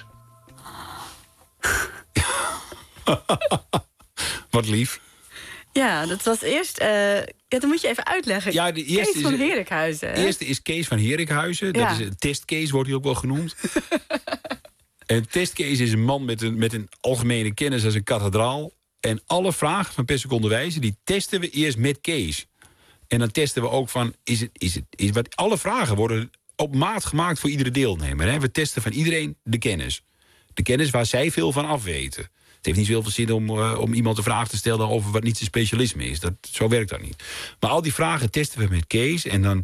Wat lief. Ja, dat was eerst... Uh, ja, dat moet je even uitleggen. Ja, de eerste Kees van is, Herikhuizen. De eerste is Kees van Herikhuizen. Ja. Dat is een testcase, wordt hij ook wel genoemd. En testcase is een man met een, met een algemene kennis als een kathedraal. En alle vragen van per seconde wijze, die testen we eerst met Kees. En dan testen we ook van, is het, is het, is wat, alle vragen worden op maat gemaakt voor iedere deelnemer. Hè? We testen van iedereen de kennis. De kennis waar zij veel van afweten. Het heeft niet zoveel zin om, uh, om iemand een vraag te stellen over wat niet zijn specialisme is. Dat, zo werkt dat niet. Maar al die vragen testen we met Kees. En dan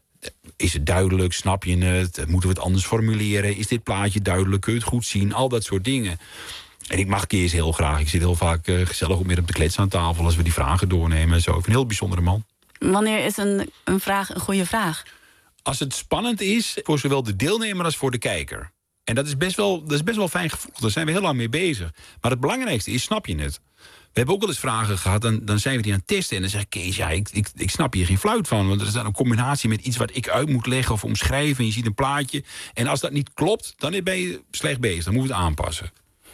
is het duidelijk, snap je het? Moeten we het anders formuleren? Is dit plaatje duidelijk? Kun je het goed zien? Al dat soort dingen. En ik mag Kees heel graag. Ik zit heel vaak uh, gezellig op met hem te kletsen aan tafel als we die vragen doornemen en zo. Ik vind een heel bijzondere man. Wanneer is een, een vraag een goede vraag? Als het spannend is voor zowel de deelnemer als voor de kijker. En dat is best wel, dat is best wel fijn gevoel. Daar zijn we heel lang mee bezig. Maar het belangrijkste is, snap je het? We hebben ook wel eens vragen gehad, dan, dan zijn we die aan het testen. En dan zegt Kees, ja, ik, ik, ik snap hier geen fluit van. Want er is dan een combinatie met iets wat ik uit moet leggen of omschrijven. En je ziet een plaatje. En als dat niet klopt, dan ben je slecht bezig. Dan moet je het aanpassen.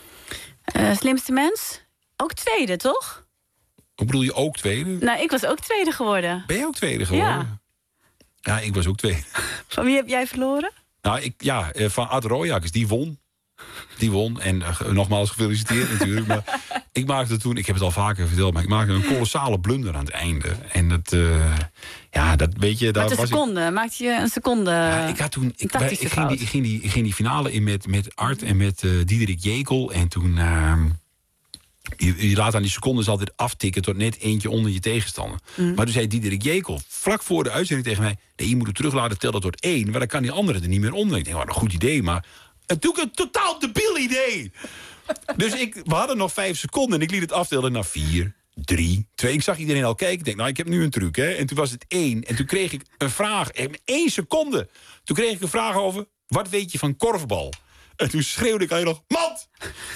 Uh, slimste mens? Ook tweede, toch? Hoe bedoel je ook tweede? Nou, ik was ook tweede geworden. Ben je ook tweede geworden? Ja. Ja, ik was ook tweede. Van wie heb jij verloren? Nou, ik, ja, van Art Royakkers, die won. Die won. En uh, nogmaals gefeliciteerd natuurlijk. Maar ik maakte toen, ik heb het al vaker verteld, maar ik maakte een kolossale blunder aan het einde. En dat, uh, ja, dat weet je... Met een seconde, ik... maakte je een seconde... Ja, ik had toen, ik, wij, ik, ging die, ik, ging die, ik ging die finale in met, met Art en met uh, Diederik Jekel. En toen... Uh, Je, je laat aan die secondes altijd aftikken tot net eentje onder je tegenstander. Mm. Maar toen zei Diederik Jekel vlak voor de uitzending tegen mij... nee, je moet het terug laten tellen tot één... maar dan kan die andere er niet meer onder. Ik denk, wat een goed idee, maar... En toen een totaal debiel idee. Dus ik, we hadden nog vijf seconden en ik liet het aftellen naar vier, drie, twee. Ik zag iedereen al kijken. Ik denk, nou, ik heb nu een truc, hè. En toen was het één. En toen kreeg ik een vraag, één seconde. Toen kreeg ik een vraag over, wat weet je van korfbal? En toen schreeuwde ik al nog, mand!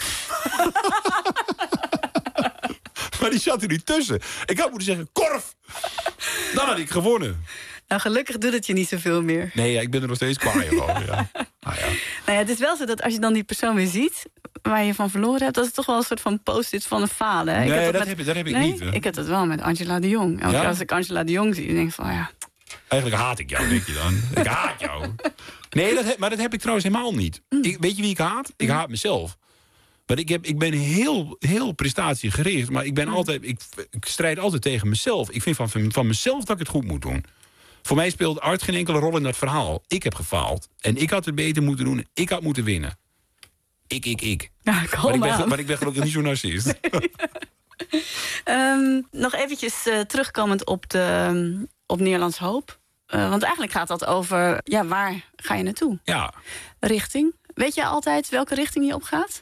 Maar die zat er niet tussen. Ik had moeten zeggen, korf! Dan had ik gewonnen. Nou, gelukkig doet het je niet zoveel meer. Nee, ja, ik ben er nog steeds kwaai over. Ja. Ah, ja. Nou ja, het is wel zo dat als je dan die persoon weer ziet... waar je van verloren hebt, dat is toch wel een soort van post-it van een falen. Nee, ik heb dat, dat, met... heb, dat heb ik nee? niet. Hè? Ik heb dat wel met Angela de Jong. Elke Ja? keer als ik Angela de Jong zie, dan denk ik van ja... Eigenlijk haat ik jou, denk je dan. Ik haat jou. Nee, dat heb, maar dat heb ik trouwens helemaal niet. Ik, weet je wie ik haat? Ik haat mezelf. Maar ik, heb, ik ben heel, heel prestatiegericht. Maar ik, ben altijd, ik, ik strijd altijd tegen mezelf. Ik vind van, van mezelf dat ik het goed moet doen. Voor mij speelt Art geen enkele rol in dat verhaal. Ik heb gefaald. En ik had het beter moeten doen. Ik had moeten winnen. Ik, ik, ik. Ja, maar, ik ben, maar ik ben gelukkig niet zo'n narcist. Nee. um, nog eventjes uh, terugkomend op, de, um, op Nederlands Hoop. Uh, want eigenlijk gaat dat over, ja, waar ga je naartoe? Ja. Richting. Weet je altijd welke richting je op gaat?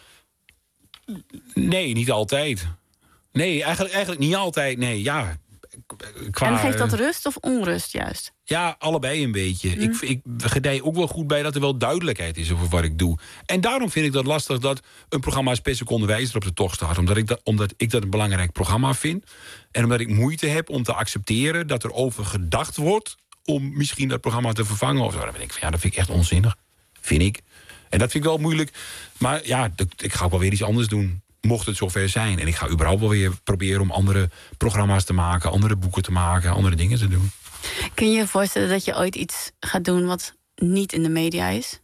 Nee, niet altijd. Nee, eigenlijk, eigenlijk niet altijd. Nee, ja. Qua, en geeft dat rust of onrust juist? Ja, allebei een beetje. Mm. Ik, ik gedij ook wel goed bij dat er wel duidelijkheid is over wat ik doe. En daarom vind ik dat lastig dat een programma als Per Seconde Wijzer op de tocht staat. Omdat ik, dat, omdat ik dat een belangrijk programma vind. En omdat ik moeite heb om te accepteren dat er over gedacht wordt om misschien dat programma te vervangen. Of zo. Dan denk ik van ja, dat vind ik echt onzinnig. Vind ik. En dat vind ik wel moeilijk. Maar ja, ik ga ook wel weer iets anders doen. Mocht het zover zijn. En ik ga überhaupt wel weer proberen om andere programma's te maken. Andere boeken te maken. Andere dingen te doen. Kun je je voorstellen dat je ooit iets gaat doen wat niet in de media is?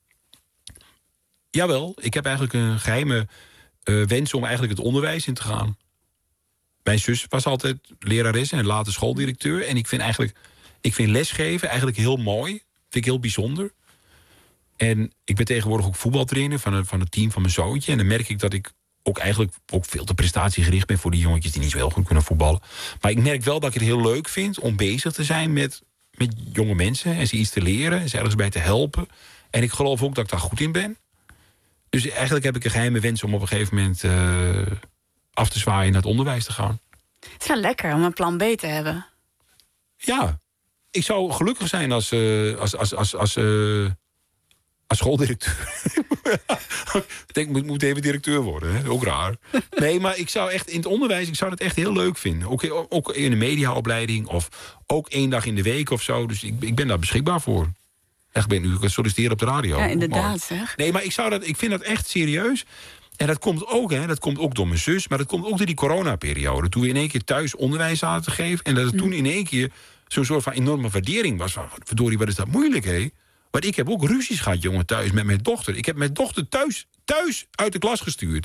Jawel, ik heb eigenlijk een geheime uh, wens om eigenlijk het onderwijs in te gaan. Mijn zus was altijd lerares en later schooldirecteur. En ik vind eigenlijk, ik vind lesgeven eigenlijk heel mooi. Vind ik heel bijzonder. En ik ben tegenwoordig ook voetbaltrainer van, een, van het team van mijn zoontje. En dan merk ik dat ik ook eigenlijk ook veel te prestatiegericht ben voor die jongetjes die niet zo heel goed kunnen voetballen. Maar ik merk wel dat ik het heel leuk vind om bezig te zijn met, met jonge mensen. En ze iets te leren en ze ergens bij te helpen. En ik geloof ook dat ik daar goed in ben. Dus eigenlijk heb ik een geheime wens om op een gegeven moment uh, af te zwaaien naar het onderwijs te gaan. Het is wel lekker om een plan B te hebben. Ja, ik zou gelukkig zijn als, uh, als, als, als, als, uh, als schooldirecteur. Ik denk, ik moet even directeur worden, hè? Ook raar. Nee, maar ik zou echt in het onderwijs, ik zou het echt heel leuk vinden. Ook, ook in een mediaopleiding of ook één dag in de week of zo. Dus ik, ik ben daar beschikbaar voor. Echt, ben nu solliciteren op de radio. Ja, inderdaad, zeg. Nee, maar ik, zou dat, ik vind dat echt serieus. En dat komt ook, hè, dat komt ook door mijn zus, maar dat komt ook door die coronaperiode. Toen we in één keer thuis onderwijs zaten te geven. En dat het toen in één keer zo'n soort van enorme waardering was. Van, verdorie, wat is dat moeilijk, hè? Want ik heb ook ruzies gehad, jongen, thuis met mijn dochter. Ik heb mijn dochter thuis, thuis uit de klas gestuurd.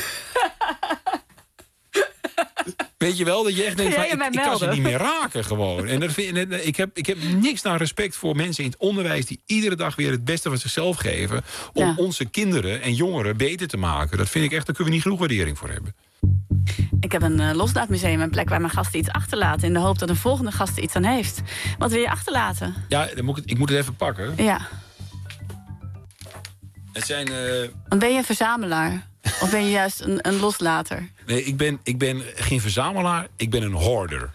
Weet je wel, dat je echt denkt, van, ik, ik kan ze niet meer raken gewoon. En dat vind, en ik, heb, ik heb niks naar respect voor mensen in het onderwijs die iedere dag weer het beste van zichzelf geven om ja. onze kinderen en jongeren beter te maken. Dat vind ik echt, daar kunnen we niet genoeg waardering voor hebben. Ik heb een uh, loslaatmuseum, een plek waar mijn gasten iets achterlaten in de hoop dat een volgende gast er iets aan heeft. Wat wil je achterlaten? Ja, dan moet ik, ik moet het even pakken. Ja. Het zijn... Uh... Ben je een verzamelaar? Of ben je juist een, een loslater? Nee, ik ben, ik ben geen verzamelaar, ik ben een hoarder.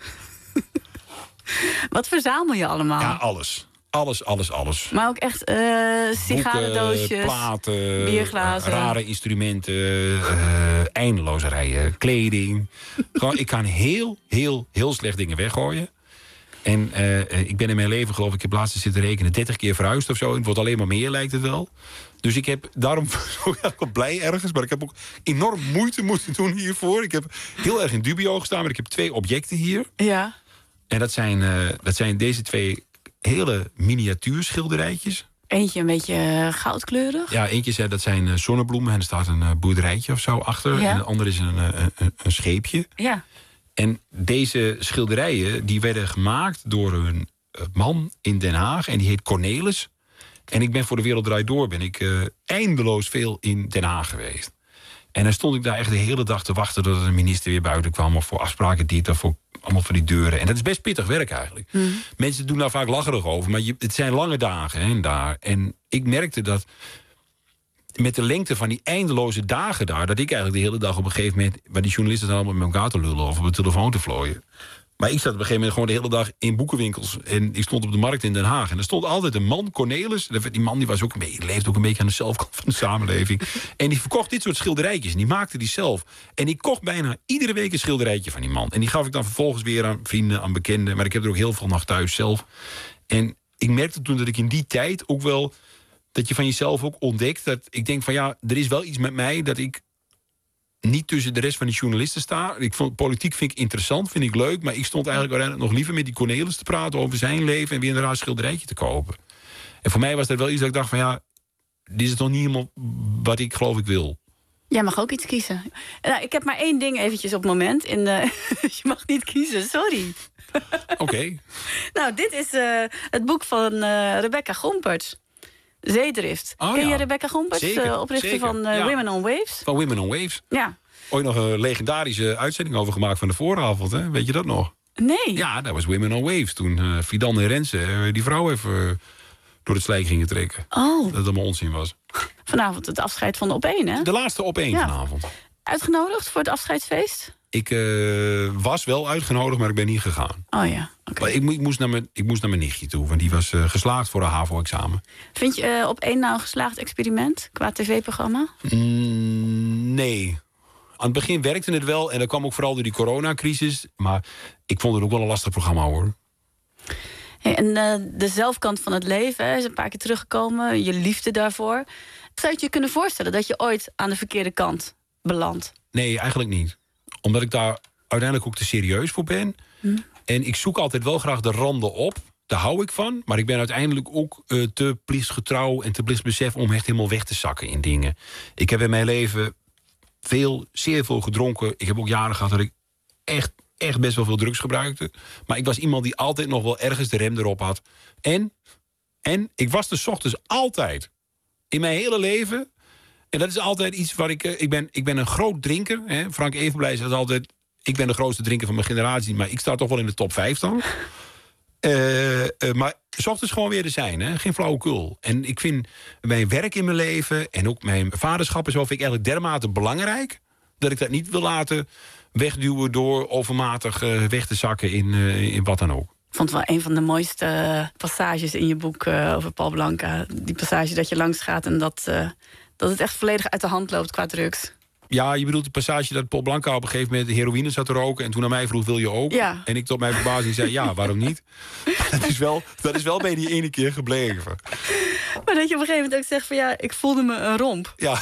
Wat verzamel je allemaal? Ja, alles. Alles, alles, alles. Maar ook echt uh, sigarendoosjes, boeken, platen, bierglazen, rare instrumenten, uh, eindeloze rijen, kleding. Gewoon, ik kan heel, heel, heel slecht dingen weggooien. En uh, ik ben in mijn leven, geloof ik, ik heb laatst zitten rekenen, dertig keer verhuisd of zo. Het wordt alleen maar meer, lijkt het wel. Dus ik heb daarom ook wel blij ergens, maar ik heb ook enorm moeite moeten doen hiervoor. Ik heb heel erg in dubio gestaan, maar ik heb twee objecten hier. Ja. En dat zijn, uh, dat zijn deze twee hele miniatuurschilderijtjes. Eentje een beetje goudkleurig. Ja, eentje dat zijn zonnebloemen en er staat een uh, boerderijtje of zo achter. Ja. En de andere is een, een, een scheepje. Ja. En deze schilderijen die werden gemaakt door een man in Den Haag. En die heet Cornelis. En ik ben voor de Wereld Draait Door ben ik uh, eindeloos veel in Den Haag geweest. En dan stond ik daar echt de hele dag te wachten tot een minister weer buiten kwam. Of voor afspraken dit of voor allemaal van die deuren. En dat is best pittig werk eigenlijk. Mm. Mensen doen daar vaak lacherig over. Maar je, het zijn lange dagen hè, daar. En ik merkte dat met de lengte van die eindeloze dagen daar, dat ik eigenlijk de hele dag op een gegeven moment, waar die journalisten dan allemaal met elkaar te lullen of op de telefoon te vlooien. Maar ik zat op een gegeven moment gewoon de hele dag in boekenwinkels. En ik stond op de markt in Den Haag. En er stond altijd een man, Cornelis. Die man die was ook een beetje, die leefde ook een beetje aan de zelfkant van de samenleving. En die verkocht dit soort schilderijtjes. En die maakte die zelf. En ik kocht bijna iedere week een schilderijtje van die man. En die gaf ik dan vervolgens weer aan vrienden, aan bekenden. Maar ik heb er ook heel veel nog thuis zelf. En ik merkte toen dat ik in die tijd ook wel, dat je van jezelf ook ontdekt, dat ik denk van ja, er is wel iets met mij dat ik niet tussen de rest van die journalisten sta. Ik vond, politiek vind ik interessant, vind ik leuk, maar ik stond eigenlijk uiteindelijk nog liever met die Cornelis te praten over zijn leven en weer een raar schilderijtje te kopen. En voor mij was dat wel iets dat ik dacht van ja, dit is toch niet helemaal wat ik geloof ik wil. Jij mag ook iets kiezen. Nou, ik heb maar één ding eventjes op het moment. In de... Je mag niet kiezen, sorry. Oké. Okay. Nou, dit is uh, het boek van uh, Rebecca Gompertz. Zeedrift. Oh, Ken ja. je Rebecca Gompertz? Zeker, uh, oprichter zeker. van uh, ja. Women on Waves? Van Women on Waves. Ja. Ooit nog een legendarische uitzending over gemaakt van de vooravond, hè? Weet je dat nog? Nee. Ja, dat was Women on Waves. Toen uh, Fidan en Renze uh, die vrouw even uh, door het slijk gingen trekken. Oh. Dat het allemaal onzin was. Vanavond het afscheid van de Op één, hè? De laatste Op één ja. vanavond. Uitgenodigd voor het afscheidsfeest? Ik uh, was wel uitgenodigd, maar ik ben niet gegaan. Oh ja, oké. Okay. Ik, ik, moest naar mijn, ik moest naar mijn nichtje toe, want die was uh, geslaagd voor een HAVO-examen. Vind je uh, Op één nou een geslaagd experiment qua tv-programma? Mm, nee. Aan het begin werkte het wel en dat kwam ook vooral door die coronacrisis. Maar ik vond het ook wel een lastig programma, hoor. Hey, en uh, de zelfkant van het leven hè, is een paar keer teruggekomen. Je liefde daarvoor. Zou je het je kunnen voorstellen dat je ooit aan de verkeerde kant belandt? Nee, eigenlijk niet. Omdat ik daar uiteindelijk ook te serieus voor ben. Hm. En ik zoek altijd wel graag de randen op. Daar hou ik van. Maar ik ben uiteindelijk ook uh, te plichtsgetrouw en te plichtsbesef om echt helemaal weg te zakken in dingen. Ik heb in mijn leven veel, zeer veel gedronken. Ik heb ook jaren gehad dat ik echt, echt best wel veel drugs gebruikte. Maar ik was iemand die altijd nog wel ergens de rem erop had. En, en ik was dus 's ochtends altijd in mijn hele leven. En dat is altijd iets waar ik... Uh, ik, ben, ik ben een groot drinker. Hè. Frank Evenblij zegt altijd... Ik ben de grootste drinker van mijn generatie, maar ik sta toch wel in de top vijf dan. Uh, uh, maar 's ochtends gewoon weer er zijn, hè? Geen flauwekul. En ik vind mijn werk in mijn leven en ook mijn vaderschap en zo vind ik eigenlijk dermate belangrijk dat ik dat niet wil laten wegduwen door overmatig uh, weg te zakken in, uh, in wat dan ook. Ik vond het wel een van de mooiste passages in je boek uh, over Paul Blanca. Die passage dat je langs gaat en dat, uh, dat het echt volledig uit de hand loopt qua drugs. Ja, je bedoelt de passage dat Paul Blanca op een gegeven moment heroïne zat te roken en toen aan mij vroeg, wil je ook? Ja. En ik tot mijn verbazing zei, ja, waarom niet? dat, is wel, dat is wel bij die ene keer gebleven. Maar dat je op een gegeven moment ook zegt van ja, ik voelde me een romp. Ja.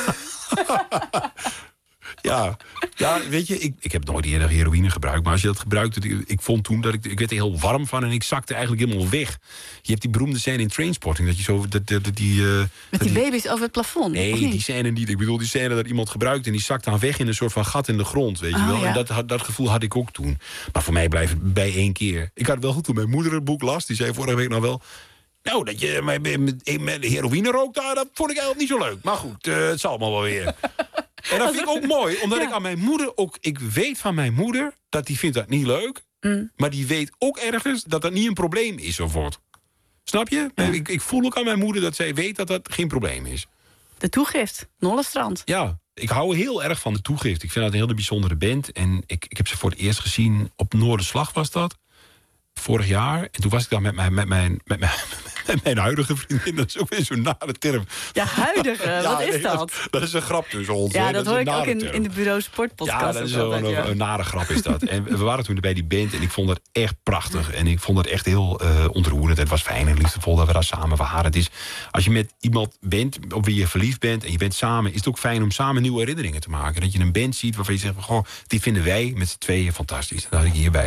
Ja, ja, weet je, ik, ik heb nooit eerder heroïne gebruikt. Maar als je dat gebruikt, ik, ik vond toen dat ik, ik werd er heel warm van en ik zakte eigenlijk helemaal weg. Je hebt die beroemde scène in Trainspotting, dat je zo... Dat, dat, dat die, uh, Met die, die baby's over het plafond? Nee, die scène niet. Ik bedoel die scène dat iemand gebruikt en die zakt dan weg in een soort van gat in de grond, weet je oh, wel. Ja. En dat, dat gevoel had ik ook toen. Maar voor mij blijft het bij één keer. Ik had wel goed toen mijn moeder het boek las, die zei vorige week nog wel... Nou, dat je met, met, met heroïne rookt, daar, dat vond ik eigenlijk niet zo leuk. Maar goed, uh, het zal allemaal wel weer. En dat vind ik ook mooi, omdat ja. ik aan mijn moeder ook... Ik weet van mijn moeder dat die vindt dat niet leuk. Mm. Maar die weet ook ergens dat dat niet een probleem is of wordt. Snap je? Ja. Ik, ik voel ook aan mijn moeder dat zij weet dat dat geen probleem is. De toegift, Nollestrand. Ja, ik hou heel erg van de toegift. Ik vind dat een hele bijzondere band. En ik, ik heb ze voor het eerst gezien op Noorderslag was dat. Vorig jaar. En toen was ik dan met mijn, met mijn, met mijn, met mijn huidige vriendin. Dat is ook weer zo'n nare term. Ja, huidige? Ja, wat is nee, dat? Dat, dat is een grap tussen ons. Ja, hè? dat, dat hoor ik ook in, in de Bureau Sport podcast. Ja, dat is wel een, ja. een nare grap is dat. En we waren toen bij die band en ik vond dat echt prachtig. En ik vond dat echt heel uh, ontroerend. Het was fijn en liefdevol dat we daar samen waren. Het is, als je met iemand bent op wie je verliefd bent en je bent samen, is het ook fijn om samen nieuwe herinneringen te maken. Dat je een band ziet waarvan je zegt, goh, die vinden wij met z'n tweeën fantastisch. Dat had ik hierbij.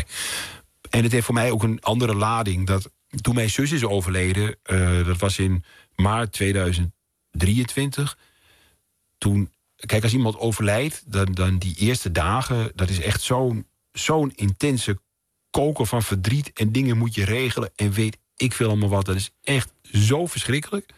En het heeft voor mij ook een andere lading. Dat toen mijn zus is overleden, uh, dat was in maart tweeduizend drieëntwintig. Toen, kijk, als iemand overlijdt, dan, dan die eerste dagen, dat is echt zo'n zo'n intense koken van verdriet en dingen moet je regelen en weet ik veel allemaal wat. Dat is echt zo verschrikkelijk.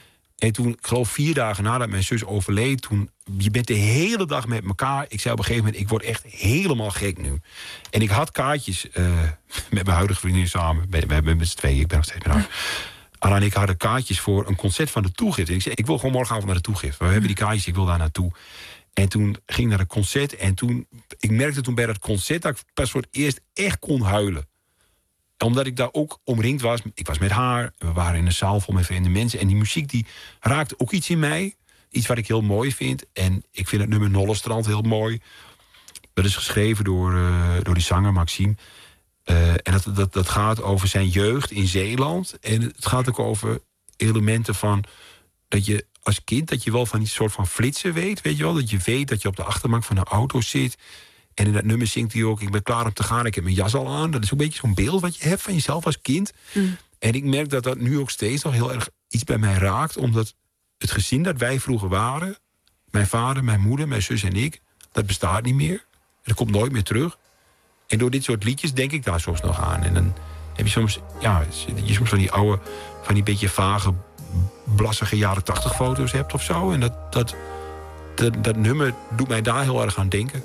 En toen, ik geloof vier dagen nadat mijn zus overleed, toen, je bent de hele dag met elkaar. Ik zei op een gegeven moment, ik word echt helemaal gek nu. En ik had kaartjes uh, met mijn huidige vriendin samen. We hebben met z'n tweeën, ik ben nog steeds met haar. Anna en ik hadden kaartjes voor een concert van de Toegift. En ik zei, ik wil gewoon morgenavond naar de Toegift. Maar we hebben die kaartjes, ik wil daar naartoe. En toen ging ik naar het concert. En toen, ik merkte toen bij dat concert dat ik pas voor het eerst echt kon huilen. Omdat ik daar ook omringd was. Ik was met haar. We waren in een zaal vol met vreemde mensen. En die muziek die raakte ook iets in mij. Iets wat ik heel mooi vind. En ik vind het nummer Nollestrand heel mooi. Dat is geschreven door, uh, door die zanger Maxime. Uh, en dat, dat, dat gaat over zijn jeugd in Zeeland. En het gaat ook over elementen van dat je als kind, dat je wel van die soort van flitsen weet. Weet je wel? Dat je weet dat je op de achterbank van een auto zit. En in dat nummer zingt hij ook, ik ben klaar om te gaan, ik heb mijn jas al aan. Dat is ook een beetje zo'n beeld wat je hebt van jezelf als kind. Mm. En ik merk dat dat nu ook steeds nog heel erg iets bij mij raakt. Omdat het gezin dat wij vroeger waren, mijn vader, mijn moeder, mijn zus en ik, dat bestaat niet meer. Dat komt nooit meer terug. En door dit soort liedjes denk ik daar soms nog aan. En dan heb je soms, ja, je soms van die oude, van die beetje vage, blassige jaren tachtig foto's hebt of zo. En dat, dat, dat, dat nummer doet mij daar heel erg aan denken.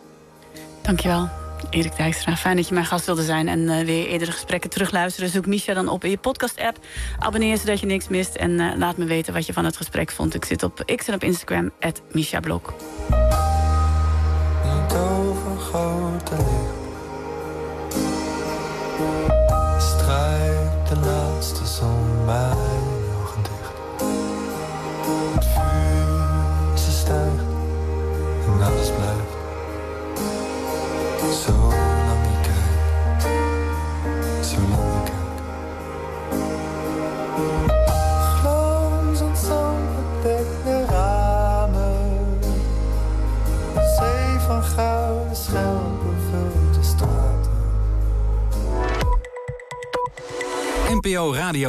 Dankjewel, Erik Dijkstra. Fijn dat je mijn gast wilde zijn en uh, weer eerdere gesprekken terugluisteren. Zoek Misha dan op in je podcast-app. Abonneer zodat je niks mist. En uh, laat me weten wat je van het gesprek vond. Ik zit op X en op Instagram, at Misha Blok. Niet overgrote licht. Strijkt de laatste zon mijn ogen dicht. Het vuur, ze stijgt en alles blijft. Zolang je kijkt, zolang je kijkt. Glanzend zand bedekt N P O Radio